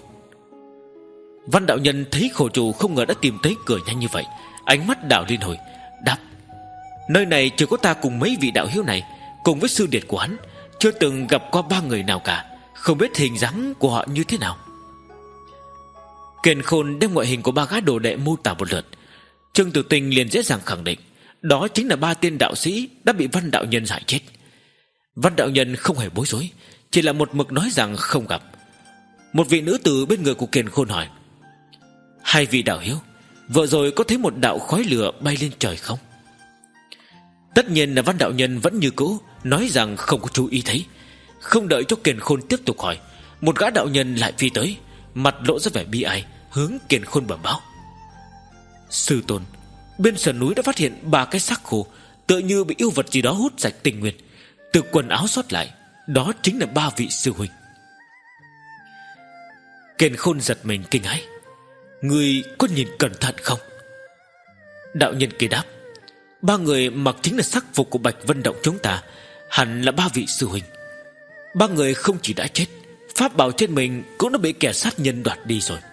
Văn đạo nhân thấy khổ chủ không ngờ đã tìm tới cửa nhanh như vậy, ánh mắt đảo liên hồi, đáp: Nơi này chỉ có ta cùng mấy vị đạo hiếu này, cùng với sư điệt của hắn, chưa từng gặp qua ba người nào cả, không biết hình dáng của họ như thế nào. Kiền Khôn đem ngoại hình của ba gã đồ đệ mô tả một lượt. Trương Tử Tinh liền dễ dàng khẳng định đó chính là ba tiên đạo sĩ đã bị Văn đạo nhân hại chết. Văn đạo nhân không hề bối rối, chỉ là một mực nói rằng không gặp. Một vị nữ tử bên người của Kiền Khôn hỏi: hai vị đạo hiếu, vừa rồi có thấy một đạo khói lửa bay lên trời không? Tất nhiên là Văn đạo nhân vẫn như cũ nói rằng không có chú ý thấy. Không đợi cho Kiền Khôn tiếp tục hỏi, một gã đạo nhân lại phi tới, mặt lộ ra vẻ bi ai, hướng Kiền Khôn bẩm báo: sư tôn, bên sườn núi đã phát hiện ba cái xác khô, tựa như bị yêu vật gì đó hút sạch tinh nguyên. Từ quần áo sót lại, đó chính là ba vị sư huynh. Kiền Khôn giật mình kinh hãi: ngươi có nhìn cẩn thận không? Đạo nhân kia đáp: ba người mặc chính là sắc phục của Bạch Vân Động chúng ta, hẳn là ba vị sư huynh. Ba người không chỉ đã chết, pháp bảo trên mình cũng đã bị kẻ sát nhân đoạt đi rồi.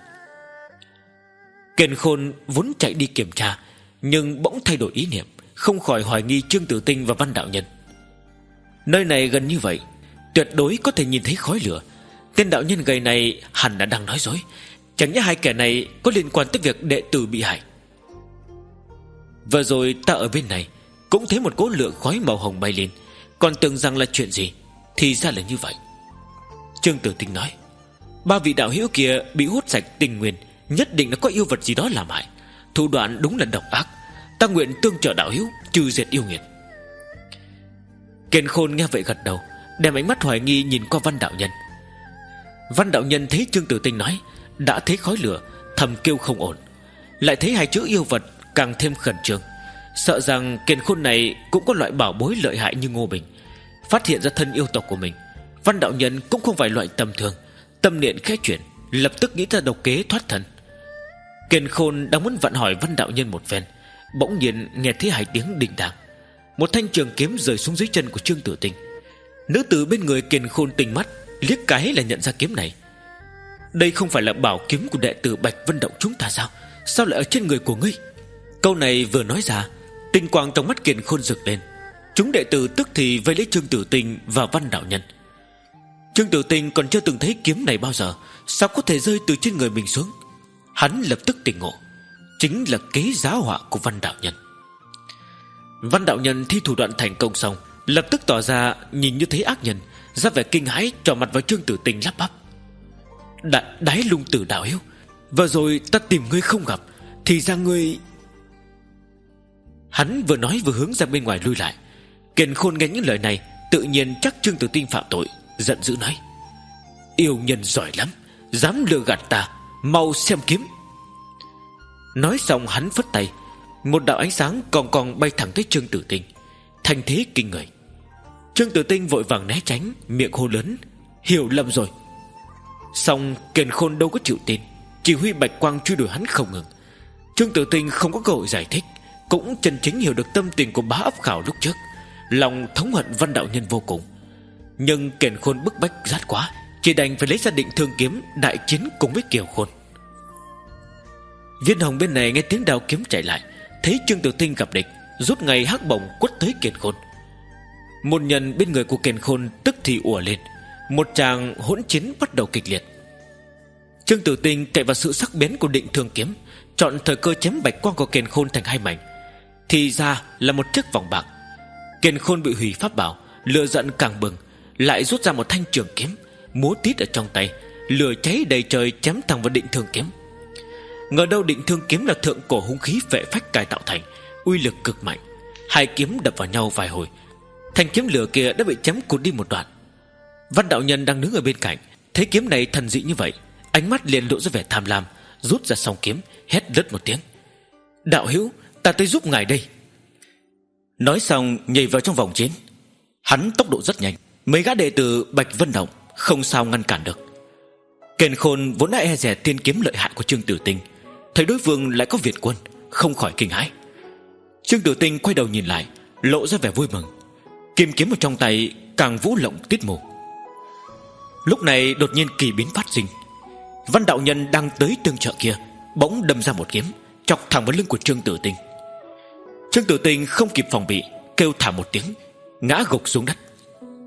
Kiền Khôn vốn chạy đi kiểm tra, nhưng bỗng thay đổi ý niệm, không khỏi hoài nghi Trương Tử Tinh và Văn đạo nhân. Nơi này gần như vậy, tuyệt đối có thể nhìn thấy khói lửa. Tên đạo nhân gầy này hẳn là đang nói dối. Chẳng nhẽ hai kẻ này có liên quan tới việc đệ tử bị hại. Vừa rồi ta ở bên này cũng thấy một cỗ lượng khói màu hồng bay lên, còn tưởng rằng là chuyện gì, thì ra là như vậy. Trương Tử Tinh nói: ba vị đạo hữu kia bị hút sạch tinh nguyên, nhất định là có yêu vật gì đó làm hại. Thủ đoạn đúng là độc ác. Ta nguyện tương trợ đạo hữu trừ diệt yêu nghiệt. Kiền Khôn nghe vậy gật đầu, đem ánh mắt hoài nghi nhìn qua Văn đạo nhân. Văn đạo nhân thấy Trương Tử Tinh nói đã thấy khói lửa, thầm kêu không ổn, lại thấy hai chữ yêu vật càng thêm khẩn trương, sợ rằng Kiền Khôn này cũng có loại bảo bối lợi hại như Ngô Bình. Phát hiện ra thân yêu tộc của mình, Văn đạo nhân cũng không phải loại tầm thường, tâm niệm khẽ chuyển, lập tức nghĩ ra độc kế thoát thân. Kiền Khôn đang muốn vặn hỏi Văn đạo nhân một phen, bỗng nhiên nghe thấy hai tiếng đình đàng. Một thanh trường kiếm rơi xuống dưới chân của Trương Tử Tinh. Nữ tử bên người Kiền Khôn tinh mắt, liếc cái là nhận ra kiếm này. Đây không phải là bảo kiếm của đệ tử Bạch Vân Động chúng ta sao? Sao lại ở trên người của ngươi? Câu này vừa nói ra, tinh quang trong mắt Kiền Khôn rực lên. Chúng đệ tử tức thì vây lấy Trương Tử Tinh và Văn đạo nhân. Trương Tử Tinh còn chưa từng thấy kiếm này bao giờ, sao có thể rơi từ trên người mình xuống? Hắn lập tức tỉnh ngộ, chính là kế giáo họa của Văn đạo nhân. Văn đạo nhân thi thủ đoạn thành công xong, lập tức tỏ ra nhìn như thấy ác nhân, ra vẻ kinh hãi, trỏ mặt vào Trương Tử Tinh lắp bắp: Đại, Đái Lung Tử đạo hiếu, vừa rồi ta tìm ngươi không gặp, thì ra ngươi... Hắn vừa nói vừa hướng ra bên ngoài lui lại. Kiền Khôn nghe những lời này, tự nhiên chắc Trương Tử Tinh phạm tội, giận dữ nói: yêu nhân giỏi lắm, dám lừa gạt ta, mau xem kiếm. Nói xong hắn phất tay, một đạo ánh sáng còn còn bay thẳng tới Trương Tử Tinh, thành thế kinh người. Trương Tử Tinh vội vàng né tránh, miệng hô lớn: hiểu lầm rồi. Xong Kiền Khôn đâu có chịu tin, chỉ huy bạch quang truy đuổi hắn không ngừng. Trương Tử Tinh không có cơ hội giải thích, cũng chân chính hiểu được tâm tình của bá ấp khảo lúc trước, lòng thống hận Văn đạo nhân vô cùng. Nhưng Kiền Khôn bức bách rát quá, chỉ đành phải lấy ra Định Thương kiếm đại chiến cùng với Kiều Khôn. Viên Hồng bên này nghe tiếng đao kiếm chạy lại, thấy Trương Tử Tinh gặp địch, rút ngay hắc bổng quất tới Kiền Khôn. Môn nhân bên người của Kiền Khôn tức thì ùa lên, một tràng hỗn chiến bắt đầu kịch liệt. Trương Tử Tinh cậy vào sự sắc bén của Định Thương kiếm, chọn thời cơ chém bạch quang của Kiền Khôn thành hai mảnh. Thì ra là một chiếc vòng bạc. Kiền Khôn bị hủy pháp bảo, lửa giận càng bừng, lại rút ra một thanh trường kiếm, múa tít ở trong tay, lửa cháy đầy trời chém thẳng vào Định Thương kiếm. Ngờ đâu Định Thương kiếm là thượng cổ hung khí phệ phách cải tạo thành, uy lực cực mạnh. Hai kiếm đập vào nhau vài hồi, thanh kiếm lửa kia đã bị chém cụt đi một đoạn. Văn đạo nhân đang đứng ở bên cạnh, thấy kiếm này thần dị như vậy, ánh mắt liền lộ ra vẻ tham lam, rút ra song kiếm, hét lớn một tiếng: đạo hữu, ta tới giúp ngài đây. Nói xong nhảy vào trong vòng chiến. Hắn tốc độ rất nhanh, mấy gã đệ tử Bạch Vân Động không sao ngăn cản được. Kiền Khôn vốn đã e dè tiên kiếm lợi hại của Trương Tử Tinh, thấy đối phương lại có Việt quân, không khỏi kinh hãi. Trương Tử Tinh quay đầu nhìn lại, lộ ra vẻ vui mừng, kim kiếm ở trong tay càng vũ lộng tiết mù. Lúc này đột nhiên kỳ biến phát sinh. Văn đạo nhân đang tới tương trợ kia bỗng đâm ra một kiếm, chọc thẳng vào lưng của Trương Tử Tinh. Trương Tử Tinh không kịp phòng bị, kêu thả một tiếng, ngã gục xuống đất.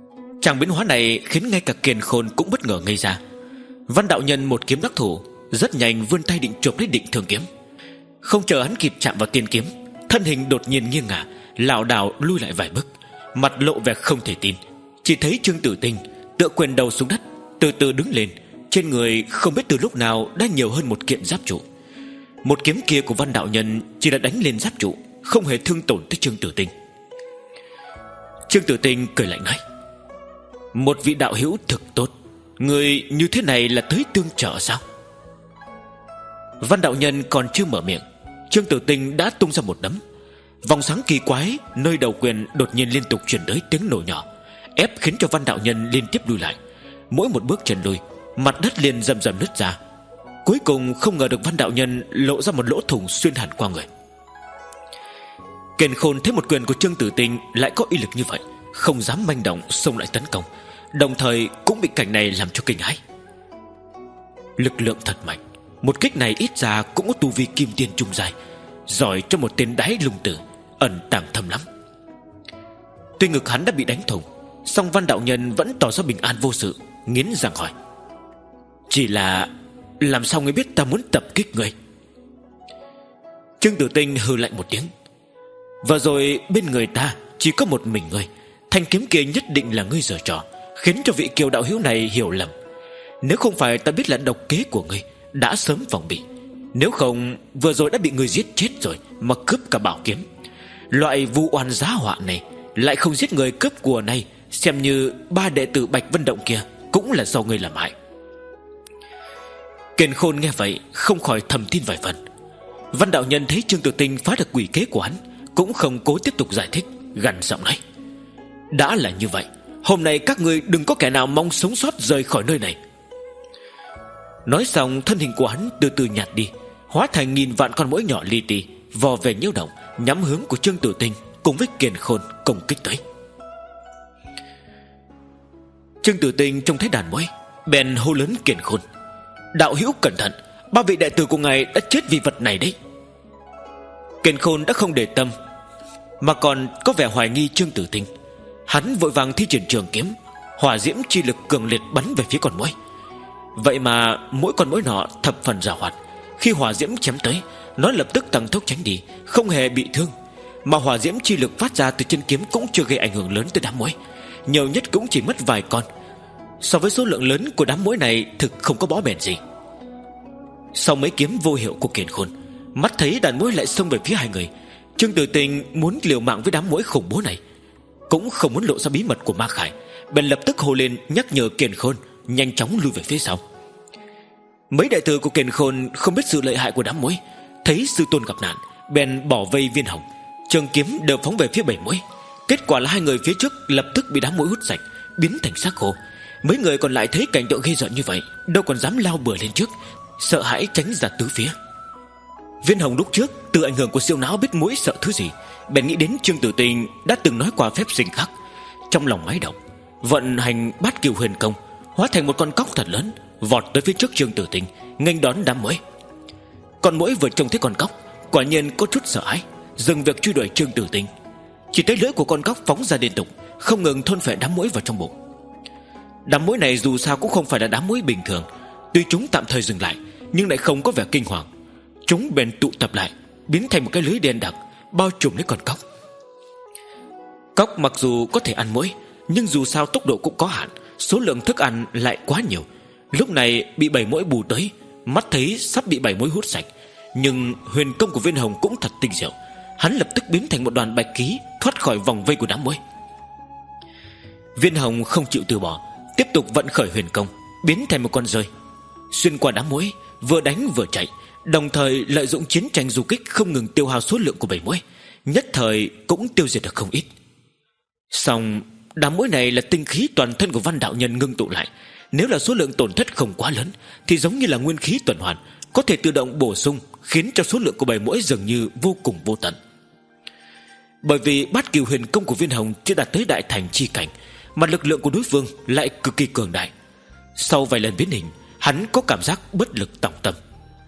Chàng biến hóa này khiến ngay cả Kiền Khôn cũng bất ngờ ngây ra. Văn đạo nhân một kiếm đắc thủ, rất nhanh vươn tay định chộp lấy định thương kiếm. Không chờ hắn kịp chạm vào tiên kiếm, thân hình đột nhiên nghiêng ngả, lảo đảo lui lại vài bước, mặt lộ vẻ không thể tin. Chỉ thấy Trương Tử Tinh tựa quyền đầu xuống đất, từ từ đứng lên. Trên người không biết từ lúc nào đã nhiều hơn một kiện giáp trụ. Một kiếm kia của Văn đạo nhân chỉ đã đánh lên giáp trụ, không hề thương tổn tới Trương Tử Tinh. Trương Tử Tinh cười lạnh nói: một vị đạo hữu thực tốt, người như thế này là tới tương trợ sao? Văn đạo nhân còn chưa mở miệng, Trương Tử Tinh đã tung ra một đấm. Vòng sáng kỳ quái nơi đầu quyền đột nhiên liên tục truyền tới tiếng nổ nhỏ, ép khiến cho Văn đạo nhân liên tiếp lùi lại. Mỗi một bước chân lùi, mặt đất liền rầm rầm nứt ra. Cuối cùng không ngờ được Văn đạo nhân lộ ra một lỗ thủng xuyên hẳn qua người. Kiền Khôn thấy một quyền của Trương Tử Tinh lại có uy lực như vậy, không dám manh động xông lại tấn công, đồng thời cũng bị cảnh này làm cho kinh hãi. Lực lượng thật mạnh, một kích này ít ra cũng có tu vi kim tiên trung giai, giỏi cho một tên đái lung tử, ẩn tàng thâm lắm. Tuy ngực hắn đã bị đánh thủng, song Văn đạo nhân vẫn tỏ ra bình an vô sự, nghiến răng hỏi: chỉ là làm sao ngươi biết ta muốn tập kích ngươi? Trương Tử Tinh hừ lạnh một tiếng: vừa rồi bên người ta chỉ có một mình ngươi, thanh kiếm kia nhất định là ngươi giở trò, khiến cho vị Kiều đạo hữu này hiểu lầm. Nếu không phải ta biết là độc kế của ngươi, đã sớm phòng bị. Nếu không vừa rồi đã bị ngươi giết chết rồi, mà cướp cả bảo kiếm. Loại vu oan giá họa này lại không giết người cướp của này, xem như ba đệ tử Bạch Vân Động kia cũng là do ngươi làm hại. Kiền Khôn nghe vậy không khỏi thầm tin vài phần. Văn đạo nhân thấy Trương Tử Tinh phá được quỷ kế của hắn, cũng không cố tiếp tục giải thích, gằn giọng nói: đã là như vậy, hôm nay các ngươi đừng có kẻ nào mong sống sót rời khỏi nơi này. Nói xong, thân hình của hắn từ từ nhạt đi, hóa thành nghìn vạn con muỗi nhỏ li ti vò về nhiễu động, nhắm hướng của Trương Tử Tinh cùng với Kiền Khôn công kích tới. Trương Tử Tinh trông thấy đàn muỗi, bèn hô lớn Kiền Khôn: đạo hữu cẩn thận, ba vị đệ tử của ngài đã chết vì vật này đấy. Kiền Khôn đã không để tâm, mà còn có vẻ hoài nghi Trương Tử Tinh. Hắn vội vàng thi triển trường kiếm, hỏa diễm chi lực cường liệt bắn về phía con muỗi. Vậy mà mỗi con muỗi nọ thập phần giàu hoạt, khi hỏa diễm chém tới, nó lập tức tăng tốc tránh đi, không hề bị thương. Mà hỏa diễm chi lực phát ra từ chân kiếm cũng chưa gây ảnh hưởng lớn tới đám muỗi, nhiều nhất cũng chỉ mất vài con. So với số lượng lớn của đám muỗi này, thực không có bó bền gì. Sau mấy kiếm vô hiệu của Kiền Khôn, mắt thấy đàn muỗi lại xông về phía hai người, Trương Tử Tinh muốn liều mạng với đám muỗi khủng bố này, cũng không muốn lộ ra bí mật của Ma Khải, bèn lập tức hô lên nhắc nhở Kiền Khôn nhanh chóng lui về phía sau. Mấy đệ tử của Kiền Khôn không biết sự lợi hại của đám muỗi, thấy sư tôn gặp nạn, bèn bỏ vây Viên Hồng, trường kiếm đều phóng về phía bảy muỗi. Kết quả là hai người phía trước lập tức bị đám muỗi hút sạch, biến thành xác khô. Mấy người còn lại thấy cảnh tượng ghê rợn như vậy, đâu còn dám lao bừa lên trước, sợ hãi tránh ra tứ phía. Viên Hồng lúc trước từ ảnh hưởng của siêu não biết muỗi sợ thứ gì, bèn nghĩ đến Trương Tử Tinh đã từng nói qua phép sinh khắc, trong lòng máy động, vận hành Bát Kiều Huyền Công, hóa thành một con cóc thật lớn, vọt tới phía trước Trương Tử Tinh, nghênh đón đám muỗi. Con muỗi vừa trông thấy con cóc, quả nhiên có chút sợ hãi, dừng việc truy đuổi Trương Tử Tinh. Chỉ thấy lưỡi của con cóc phóng ra liên tục, không ngừng thôn phệ đám muỗi vào trong bụng. Đám muỗi này dù sao cũng không phải là đám muỗi bình thường, tuy chúng tạm thời dừng lại, nhưng lại không có vẻ kinh hoàng. Chúng bèn tụ tập lại, biến thành một cái lưới đen đặc, bao trùm lấy con cóc. Cóc mặc dù có thể ăn muỗi, nhưng dù sao tốc độ cũng có hạn, số lượng thức ăn lại quá nhiều. Lúc này bị bảy muỗi bù tới, mắt thấy sắp bị bảy muỗi hút sạch. Nhưng huyền công của Viên Hồng cũng thật tinh diệu, hắn lập tức biến thành một đoàn bạch khí, thoát khỏi vòng vây của đám muỗi. Viên Hồng không chịu từ bỏ, tiếp tục vận khởi huyền công, biến thành một con rơi, xuyên qua đám muỗi, vừa đánh vừa chạy, đồng thời lợi dụng chiến tranh du kích không ngừng tiêu hao số lượng của bảy muỗi, nhất thời cũng tiêu diệt được không ít. Song đám muỗi này là tinh khí toàn thân của Văn đạo nhân ngưng tụ lại, nếu là số lượng tổn thất không quá lớn thì giống như là nguyên khí tuần hoàn, có thể tự động bổ sung, khiến cho số lượng của bảy muỗi dường như vô cùng vô tận. Bởi vì Bát Kiều Huyền Công của Viên Hồng chưa đạt tới đại thành chi cảnh, mà lực lượng của đối phương lại cực kỳ cường đại. Sau vài lần biến hình, hắn có cảm giác bất lực tòng tâm.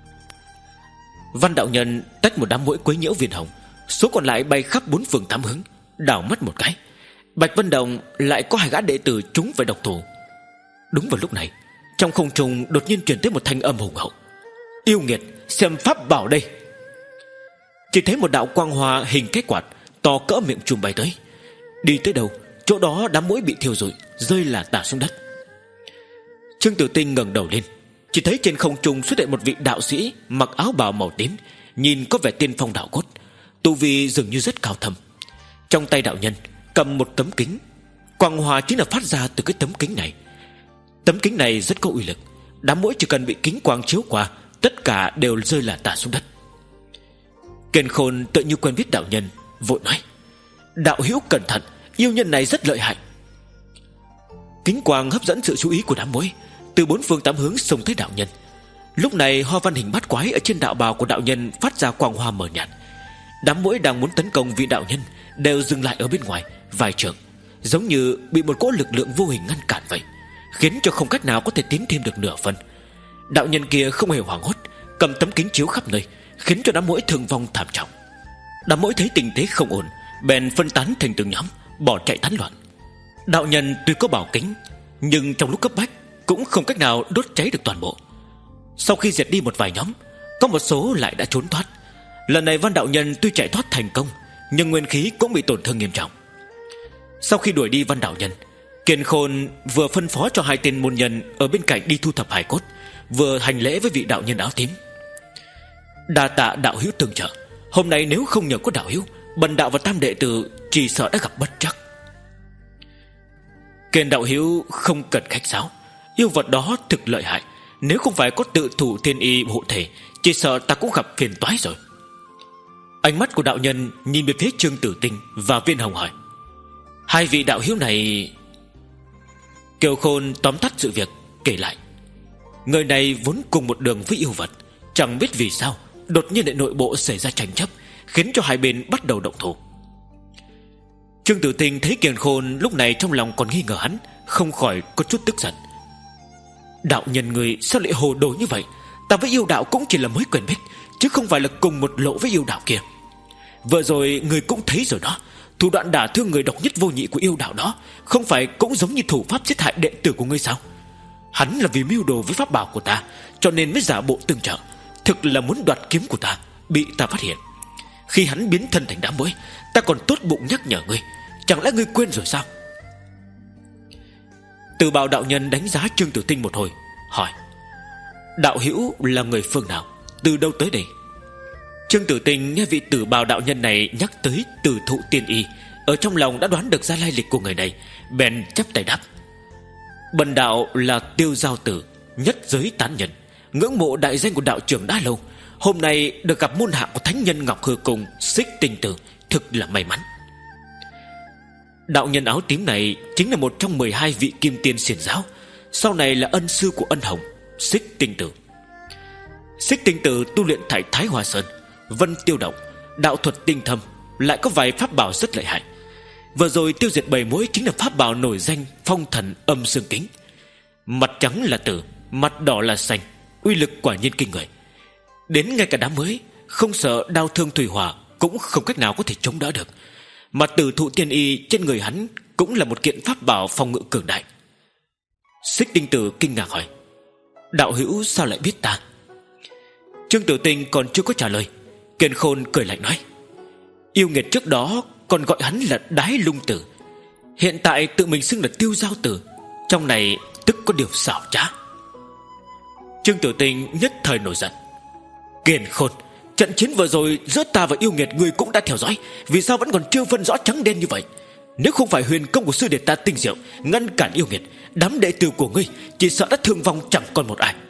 Văn đạo nhân tách một đám muỗi quấy nhiễu Viên Hồng, số còn lại bay khắp bốn phương tám hướng, đảo mắt một cái, Bạch Vân Động lại có hai gã đệ tử trúng phải độc thủ. Đúng vào lúc này, trong không trung đột nhiên truyền tới một thanh âm hùng hậu: Yêu nghiệt, xem pháp bảo đây. Chỉ thấy một đạo quang hoa hình cái quạt to cỡ miệng chùm bay tới. Đi tới đâu, chỗ đó đám muỗi bị thiêu rụi, rơi là tả xuống đất. Trương Tử Tinh ngẩng đầu lên, chỉ thấy trên không trung xuất hiện một vị đạo sĩ mặc áo bào màu tím, nhìn có vẻ tiên phong đạo cốt, tu vi dường như rất cao thâm. Trong tay đạo nhân cầm một tấm kính, quang hoa chính là phát ra từ cái tấm kính này. Tấm kính này rất có uy lực, đám muỗi chỉ cần bị kính quang chiếu qua, tất cả đều rơi là tả xuống đất. Kiền Khôn tự như quen biết đạo nhân, vội nói: Đạo hữu cẩn thận, yêu nhân này rất lợi hại. Kính quang hấp dẫn sự chú ý của đám muỗi, từ bốn phương tám hướng xông tới đạo nhân. Lúc này hoa văn hình bát quái ở trên đạo bào của đạo nhân phát ra quang hoa mờ nhạt. Đám muỗi đang muốn tấn công vị đạo nhân đều dừng lại ở bên ngoài vài trượng, giống như bị một cỗ lực lượng vô hình ngăn cản vậy, khiến cho không cách nào có thể tiến thêm được nửa phần. Đạo nhân kia không hề hoảng hốt, cầm tấm kính chiếu khắp nơi, khiến cho đám muỗi thương vong thảm trọng. Đám muỗi thấy tình thế không ổn, bèn phân tán thành từng nhóm, bỏ chạy tán loạn. Đạo nhân tuy có bảo kính, nhưng trong lúc cấp bách cũng không cách nào đốt cháy được toàn bộ. Sau khi diệt đi một vài nhóm, có một số lại đã trốn thoát. Lần này Văn đạo nhân tuy chạy thoát thành công, nhưng nguyên khí cũng bị tổn thương nghiêm trọng. Sau khi đuổi đi Văn đạo nhân, Kiền Khôn vừa phân phó cho hai tên môn nhân ở bên cạnh đi thu thập hài cốt, vừa hành lễ với vị đạo nhân áo tím. Đa tạ đạo hữu tương trợ, hôm nay nếu không nhờ có đạo hữu, bần đạo và tam đệ tử chỉ sợ đã gặp bất trắc. Kiền đạo hữu không cần khách sáo, yêu vật đó thực lợi hại, nếu không phải có tự thủ thiên y hộ thể, chỉ sợ ta cũng gặp phiền toái rồi. Ánh mắt của đạo nhân nhìn về phía Trương Tử Tinh và Viên Hồng hỏi: Hai vị đạo hữu này... Kiều Khôn tóm tắt sự việc kể lại. Người này vốn cùng một đường với yêu vật, chẳng biết vì sao đột nhiên lại nội bộ xảy ra tranh chấp, khiến cho hai bên bắt đầu động thủ. Trương Tử Tinh thấy Kiền Khôn lúc này trong lòng còn nghi ngờ hắn, không khỏi có chút tức giận. Đạo nhân người sao lại hồ đồ như vậy? Ta với yêu đạo cũng chỉ là mới quen biết, chứ không phải là cùng một lộ với yêu đạo kia. Vừa rồi người cũng thấy rồi đó, thủ đoạn đả thương người độc nhất vô nhị của yêu đạo đó không phải cũng giống như thủ pháp giết hại đệ tử của ngươi sao? Hắn là vì mưu đồ với pháp bảo của ta, cho nên mới giả bộ tương trợ, thực là muốn đoạt kiếm của ta, bị ta phát hiện. Khi hắn biến thân thành đám muỗi, ta còn tốt bụng nhắc nhở ngươi, chẳng lẽ ngươi quên rồi sao? Từ Bào đạo nhân đánh giá Trương Tử Tinh một hồi, hỏi: Đạo hữu là người phương nào, từ đâu tới đây? Trương Tử Tinh nghe vị Tử Bào đạo nhân này nhắc tới Tử Thụ Tiên Y, ở trong lòng đã đoán được ra lai lịch của người này, bèn chắp tay đáp: Bần đạo là Tiêu Giao Tử, nhất giới tán nhân, ngưỡng mộ đại danh của đạo trưởng đã lâu, hôm nay được gặp môn hạ của thánh nhân Ngọc Hư Cùng Xích Tinh Tử, thực là may mắn. Đạo nhân áo tím này chính là một trong mười hai vị kim tiên xiển giáo, sau này là ân sư của Ân Hồng, Xích Tinh Tử. Xích Tinh Tử tu luyện tại Thái Hòa Sơn, Vân Tiêu Động, đạo thuật tinh thâm, lại có vài pháp bảo rất lợi hại. Vừa rồi tiêu diệt bầy muỗi chính là pháp bảo nổi danh Phong Thần Âm Dương Kính. Mặt trắng là tử, mặt đỏ là xanh, uy lực quả nhiên kinh người. Đến ngay cả đám muỗi không sợ đao thương thủy hỏa cũng không cách nào có thể chống đỡ được. Mà Tử Thụ Tiên Y trên người hắn cũng là một kiện pháp bảo phòng ngự cường đại. Xích Tinh Tử kinh ngạc hỏi: Đạo hữu sao lại biết ta? Trương Tử Tinh còn chưa có trả lời, Kiền Khôn cười lạnh nói: Yêu nghiệt trước đó còn gọi hắn là Đái Lung Tử, hiện tại tự mình xưng là Tiêu Giao Tử, trong này tức có điều xảo trá. Trương Tử Tinh nhất thời nổi giận: Kiền Khôn, trận chiến vừa rồi giữa ta và yêu nghiệt ngươi cũng đã theo dõi, vì sao vẫn còn chưa phân rõ trắng đen như vậy? Nếu không phải huyền công của sư đệ ta tinh diệu ngăn cản yêu nghiệt, đám đệ tử của ngươi chỉ sợ đã thương vong chẳng còn một ai.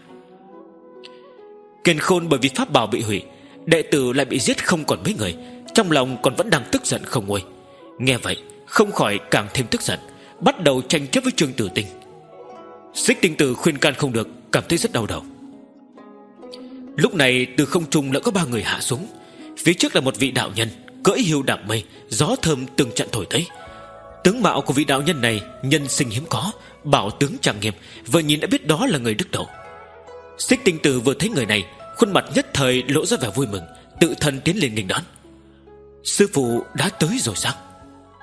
Kiền Khôn bởi vì pháp bảo bị hủy, đệ tử lại bị giết không còn mấy người, trong lòng còn vẫn đang tức giận không nguôi. Nghe vậy không khỏi càng thêm tức giận, bắt đầu tranh chấp với Trương Tử Tinh. Xích Tinh Tử khuyên can không được, cảm thấy rất đau đầu. Lúc này từ không trung lại có ba người hạ xuống. Phía trước là một vị đạo nhân cưỡi hiêu đạp mây, gió thơm từng trận thổi tới. Tướng mạo của vị đạo nhân này nhân sinh hiếm có, bảo tướng trang nghiêm, vừa nhìn đã biết đó là người đức độ. Xích Tinh Tử vừa thấy người này, khuôn mặt nhất thời lộ ra vẻ vui mừng, tự thân tiến lên nghênh đón. Sư phụ đã tới rồi sao?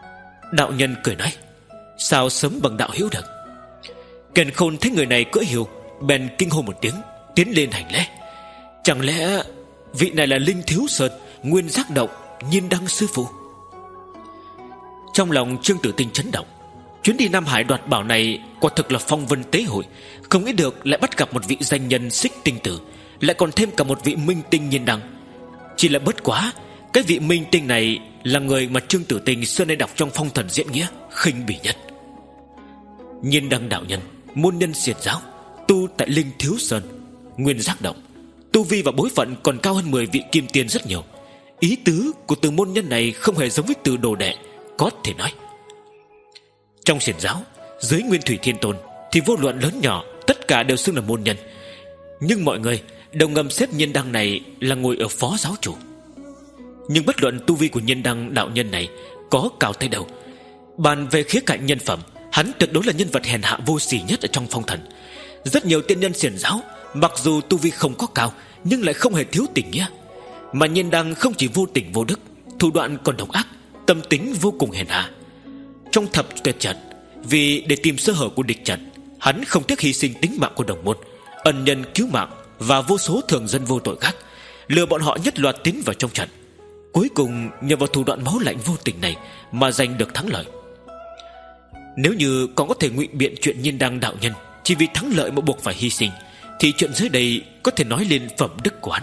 Đạo nhân cười nói: Sao sớm bằng đạo hữu được? Càn Khôn thấy người này cưỡi hiêu, bèn kinh hô một tiếng, tiến lên hành lễ. Chẳng lẽ vị này là Linh Thiếu Sơn Nguyên Giác Động Nhiên Đăng sư phụ? Trong lòng Trương Tử Tinh chấn động. Chuyến đi Nam Hải đoạt bảo này quả thực là phong vân tế hội. Không nghĩ được lại bắt gặp một vị danh nhân Xích Tinh Tử, lại còn thêm cả một vị minh tinh Nhiên Đăng. Chỉ là bất quá, cái vị minh tinh này là người mà Trương Tử Tinh xưa nay đọc trong Phong Thần Diễn Nghĩa khinh bỉ nhất. Nhiên Đăng đạo nhân, môn nhân xiển giáo, tu tại Linh Thiếu Sơn Nguyên Giác Động, tu vi và bối phận còn cao hơn mười vị kim tiên rất nhiều. Ý tứ của từ môn nhân này không hề giống với từ đồ đệ, có thể nói. Trong xiển giáo, dưới Nguyên Thủy Thiên Tôn thì vô luận lớn nhỏ tất cả đều xưng là môn nhân, nhưng mọi người đều ngầm xếp Nhiên Đăng này là ngồi ở phó giáo chủ. Nhưng bất luận tu vi của Nhiên Đăng đạo nhân này có cao tới đâu, bàn về khía cạnh nhân phẩm, hắn tuyệt đối là nhân vật hèn hạ vô sỉ nhất ở trong phong thần. Rất nhiều tiên nhân xiển giáo mặc dù tu vi không có cao, nhưng lại không hề thiếu tình nghĩa. Mà Nhiên Đăng không chỉ vô tình vô đức, thủ đoạn còn độc ác, tâm tính vô cùng hèn hạ. Trong thập tuyệt trận, vì để tìm sơ hở của địch trận, hắn không tiếc hy sinh tính mạng của đồng môn, ân nhân cứu mạng và vô số thường dân vô tội khác, lừa bọn họ nhất loạt tiến vào trong trận. Cuối cùng nhờ vào thủ đoạn máu lạnh vô tình này mà giành được thắng lợi. Nếu như còn có thể ngụy biện chuyện Nhiên Đăng đạo nhân chỉ vì thắng lợi mà buộc phải hy sinh, thì chuyện dưới đây có thể nói lên phẩm đức của hắn.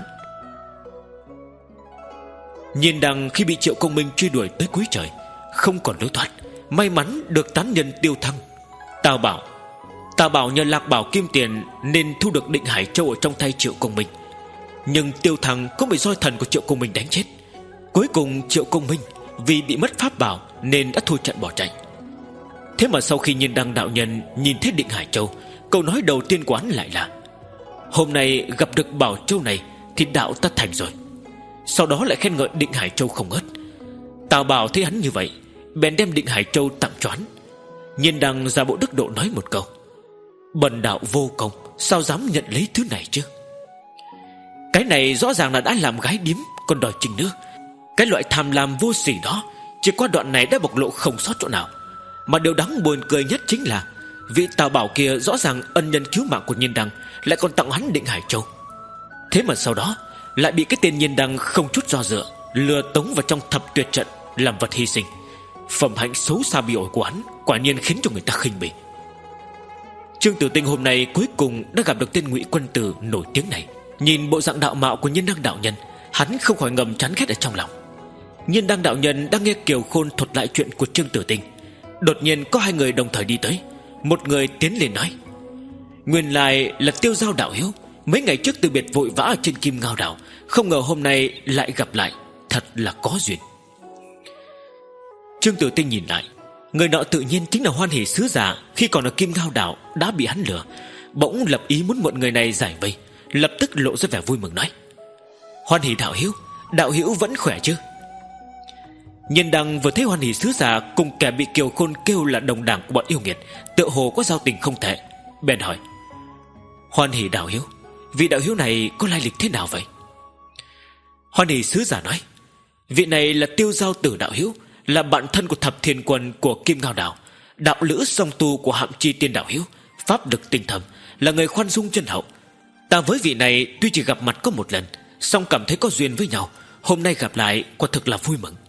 Nhiên Đăng khi bị Triệu Công Minh truy đuổi tới cuối trời, không còn lối thoát, may mắn được tán nhân Tiêu Thăng, Tào Bảo. Tào Bảo nhờ Lạc Bảo kim tiền nên thu được Định Hải Châu ở trong tay Triệu Công Minh. Nhưng Tiêu Thăng cũng bị roi thần của Triệu Công Minh đánh chết. Cuối cùng Triệu Công Minh vì bị mất pháp bảo nên đã thôi trận bỏ chạy. Thế mà sau khi Nhiên Đăng đạo nhân nhìn thấy Định Hải Châu, câu nói đầu tiên của hắn lại là: hôm nay gặp được bảo châu này thì đạo ta thành rồi. Sau đó lại khen ngợi Định Hải Châu không ngớt. Tào Bảo thấy hắn như vậy, bèn đem Định Hải Châu tặng cho hắn. Nhiên Đăng ra bộ đức độ nói một câu: bần đạo vô công, sao dám nhận lấy thứ này chứ? Cái này rõ ràng là đã làm gái điếm còn đòi trình nữa. Cái loại tham lam vô sỉ đó chỉ qua đoạn này đã bộc lộ không sót chỗ nào. Mà điều đáng buồn cười nhất chính là vị Tào Bảo kia rõ ràng ân nhân cứu mạng của Nhiên Đăng, lại còn tặng hắn Định Hải Châu. Thế mà sau đó lại bị cái tên Nhiên Đăng không chút do dự lừa tống vào trong thập tuyệt trận làm vật hy sinh. Phẩm hạnh xấu xa bị ổi của hắn quả nhiên khiến cho người ta khinh bỉ. Trương Tử Tinh hôm nay cuối cùng đã gặp được tên Ngụy Quân Tử nổi tiếng này. Nhìn bộ dạng đạo mạo của Nhiên Đăng đạo nhân, hắn không khỏi ngầm chán ghét ở trong lòng. Nhiên Đăng đạo nhân đang nghe Kiều Khôn thuật lại chuyện của Trương Tử Tinh. Đột nhiên có hai người đồng thời đi tới. Một người tiến lên nói: nguyên lai là Tiêu Giao đạo hiếu, mấy ngày trước từ biệt vội vã ở trên Kim Ngao đảo, không ngờ hôm nay lại gặp lại, thật là có duyên. Trương Tử Tinh nhìn lại, người nọ tự nhiên chính là Hoan Hỷ sứ giả khi còn ở Kim Ngao đảo đã bị hắn lừa, bỗng lập ý muốn mượn người này giải vây, lập tức lộ ra vẻ vui mừng nói: Hoan Hỷ đạo hiếu, đạo hữu vẫn khỏe chứ? Nhiên Đăng vừa thấy Hoan Hỷ sứ giả cùng kẻ bị Kiều Khôn kêu là đồng đảng của bọn yêu nghiệt, tựa hồ có giao tình không tệ, bèn hỏi: Hoan Hỷ đạo hiếu, vị đạo hiếu này có lai lịch thế nào vậy? Hoan Hỷ sứ giả nói: vị này là Tiêu Giao Tử đạo hiếu, là bạn thân của Thập Thiên Quân của Kim Ngao đảo, đạo lữ song tu của Hạm Chi Tiên đạo hiếu, pháp lực tinh thâm, là người khoan dung chân hậu. Ta với vị này tuy chỉ gặp mặt có một lần, song cảm thấy có duyên với nhau, hôm nay gặp lại quả thực là vui mừng.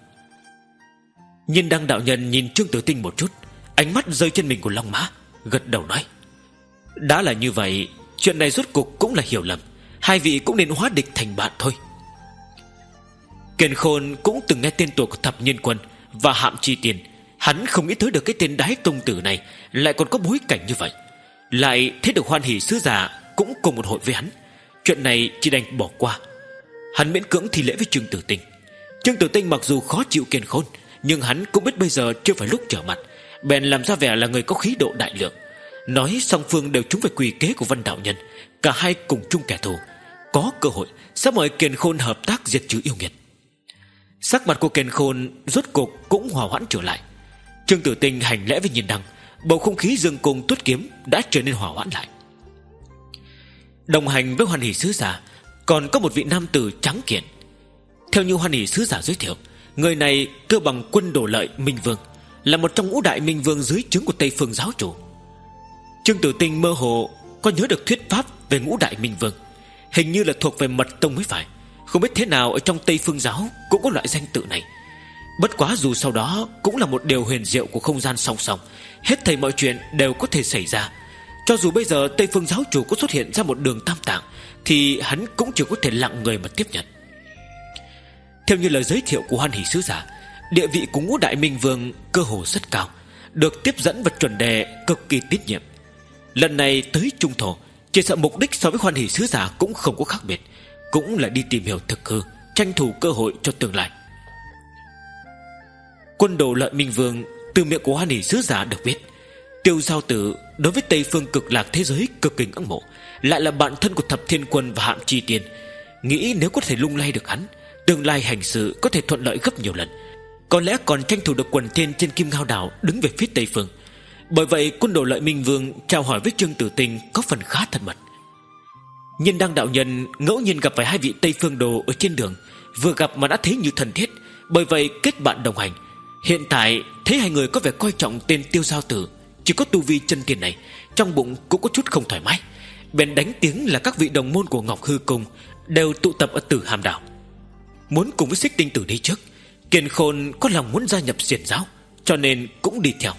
Nhiên Đăng đạo nhân nhìn Trương Tử Tinh một chút, ánh mắt rơi trên mình của Long Mã, gật đầu nói: đã là như vậy, chuyện này rốt cuộc cũng là hiểu lầm, hai vị cũng nên hóa địch thành bạn thôi. Kiền Khôn cũng từng nghe tên tuổi của Thập Nhiên Quân và Hạm Chi Tiền, hắn không nghĩ tới được cái tên Đái Tông Tử này lại còn có bối cảnh như vậy, lại thấy được Hoan Hỷ sứ giả cũng cùng một hội với hắn. Chuyện này chỉ đành bỏ qua. Hắn miễn cưỡng thi lễ với Trương Tử Tinh. Trương Tử Tinh mặc dù khó chịu Kiền Khôn, nhưng hắn cũng biết bây giờ chưa phải lúc trở mặt, bèn làm ra vẻ là người có khí độ đại lượng, nói song phương đều trúng về quỷ kế của Văn đạo nhân, cả hai cùng chung kẻ thù, có cơ hội sẽ mời Kiền Khôn hợp tác diệt trừ yêu nghiệt. Sắc mặt của Kiền Khôn rốt cuộc cũng hòa hoãn trở lại. Trương Tử Tinh hành lễ với Nhiên Đăng, bầu không khí dương cung tuốt kiếm đã trở nên hòa hoãn lại. Đồng hành với Hoan Hỷ sứ giả còn có một vị nam tử trắng kiện. Theo như Hoan Hỷ sứ giả giới thiệu, người này cơ bằng Quân Đồ Lợi Minh Vương, là một trong ngũ đại minh vương dưới trướng của Tây Phương giáo chủ. Trương Tử Tinh mơ hồ có nhớ được thuyết pháp về ngũ đại minh vương, hình như là thuộc về mật tông mới phải. Không biết thế nào ở trong Tây Phương giáo cũng có loại danh tự này. Bất quá dù sau đó cũng là một điều huyền diệu của không gian song song, hết thảy mọi chuyện đều có thể xảy ra. Cho dù bây giờ Tây Phương giáo chủ có xuất hiện ra một đường tam tạng, thì hắn cũng chỉ có thể lặng người mà tiếp nhận. Theo như lời giới thiệu của Hoan Hỷ sứ giả, địa vị của ngũ đại minh vương cơ hồ rất cao, được tiếp dẫn và chuẩn đề cực kỳ tín nhiệm. Lần này tới Trung Thổ, chỉ sợ mục đích so với Hoan Hỷ sứ giả cũng không có khác biệt, cũng là đi tìm hiểu thực hư, tranh thủ cơ hội cho tương lai. Quân đồ Lợi Minh Vương từ miệng của Hoan Hỷ sứ giả được biết, Tiêu Giao Tử đối với Tây Phương Cực Lạc thế giới cực kỳ ngưỡng mộ, lại là bạn thân của Thập Thiên Quân và Hạm Chi Tiên, nghĩ nếu có thể lung lay được hắn, tương lai hành sự có thể thuận lợi gấp nhiều lần, có lẽ còn tranh thủ được quần thiên trên Kim Ngao đảo đứng về phía Tây Phương. Bởi vậy quân đồ Lợi Minh Vương chào hỏi với Trương Tử Tinh có phần khá thân mật. Nhiên Đăng đạo nhân ngẫu nhiên gặp phải hai vị Tây Phương đồ ở trên đường, vừa gặp mà đã thấy như thân thiết, bởi vậy kết bạn đồng hành. Hiện tại thấy hai người có vẻ coi trọng tên Tiêu Giao Tử, chỉ có tu vi chân tiên này, trong bụng cũng có chút không thoải mái, bèn đánh tiếng là các vị đồng môn của Ngọc Hư Cung đều tụ tập ở Tử Hàm đảo, muốn cùng với Xích Tinh Tử đi trước. Kiền Khôn có lòng muốn gia nhập xiển giáo, cho nên cũng đi theo.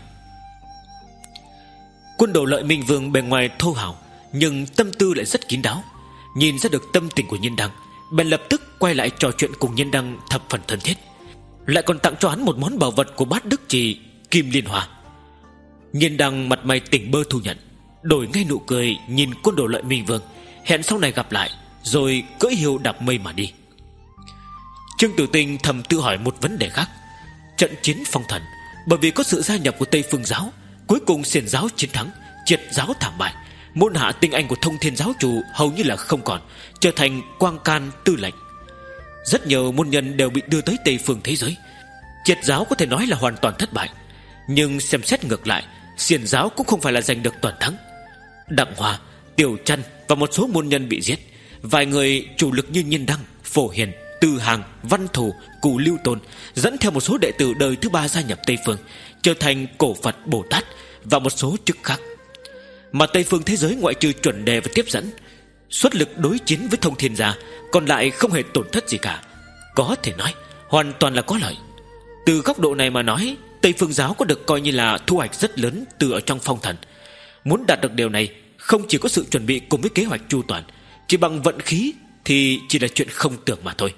Quân đồ Lợi Minh Vương bề ngoài thô hào, nhưng tâm tư lại rất kín đáo. Nhìn ra được tâm tình của Nhiên Đăng, bèn lập tức quay lại trò chuyện cùng Nhiên Đăng thập phần thân thiết, lại còn tặng cho hắn một món bảo vật của Bát Đức Trì Kim Liên Hoa. Nhiên Đăng mặt mày tỉnh bơ thu nhận, đổi ngay nụ cười nhìn quân đồ Lợi Minh Vương, hẹn sau này gặp lại, rồi cưỡi hiêu đạp mây mà đi. Trương Tử Tinh thầm tự hỏi một vấn đề khác. Trận chiến phong thần, bởi vì có sự gia nhập của Tây Phương giáo, cuối cùng xiển giáo chiến thắng, triệt giáo thảm bại, môn hạ tinh anh của Thông Thiên giáo chủ hầu như là không còn, trở thành quang can tư lệnh. Rất nhiều môn nhân đều bị đưa tới Tây Phương thế giới. Triệt giáo có thể nói là hoàn toàn thất bại, nhưng xem xét ngược lại, xiển giáo cũng không phải là giành được toàn thắng. Đặng Hòa, Tiểu Trăn và một số môn nhân bị giết. Vài người chủ lực như Nhiên Đăng, Phổ Hiền, Từ Hàng, Văn Thủ, Cù Lưu Tôn dẫn theo một số đệ tử đời thứ ba gia nhập Tây Phương, trở thành Cổ Phật Bồ Tát và một số chức khác. Mà Tây Phương thế giới ngoại trừ chuẩn đề và tiếp dẫn, xuất lực đối chiến với Thông Thiên gia, còn lại không hề tổn thất gì cả. Có thể nói hoàn toàn là có lợi. Từ góc độ này mà nói, Tây Phương giáo có được coi như là thu hoạch rất lớn từ ở trong phong thần. Muốn đạt được điều này, không chỉ có sự chuẩn bị cùng với kế hoạch chu toàn, chỉ bằng vận khí thì chỉ là chuyện không tưởng mà thôi.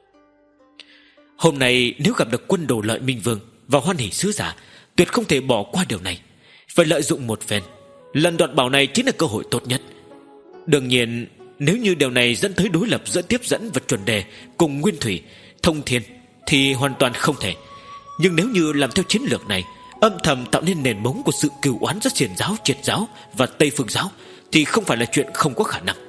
Hôm nay nếu gặp được quân đồ Lợi Minh Vương và Hoan Hỷ sứ giả, tuyệt không thể bỏ qua điều này, phải lợi dụng một phen. Lần đoạt bảo này chính là cơ hội tốt nhất. Đương nhiên, nếu như điều này dẫn tới đối lập giữa tiếp dẫn và chuẩn đề cùng Nguyên Thủy, Thông Thiên thì hoàn toàn không thể. Nhưng nếu như làm theo chiến lược này, âm thầm tạo nên nền móng của sự cừu oán giữa xiển giáo, triệt giáo và Tây Phương giáo, thì không phải là chuyện không có khả năng.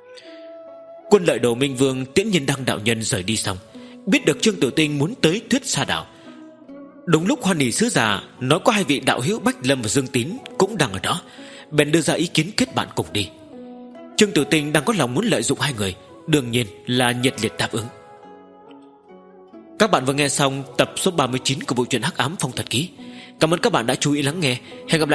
Quân Lợi Đồ Minh Vương tiễn Nhiên Đăng đạo nhân rời đi xong, biết được Trương Tử Tinh muốn tới Thuyết Sa đảo. Đúng lúc Hoan Hỷ sứ giả nói có hai vị đạo hữu Bách Lâm và Dương Tín cũng đang ở đó, bèn đưa ra ý kiến kết bạn cùng đi. Trương Tử Tinh đang có lòng muốn lợi dụng hai người, đương nhiên là nhiệt liệt đáp ứng. Các bạn vừa nghe xong tập số ba mươi chín của bộ truyện Hắc Ám Phong Thần Ký. Cảm ơn các bạn đã chú ý lắng nghe. Hẹn gặp lại.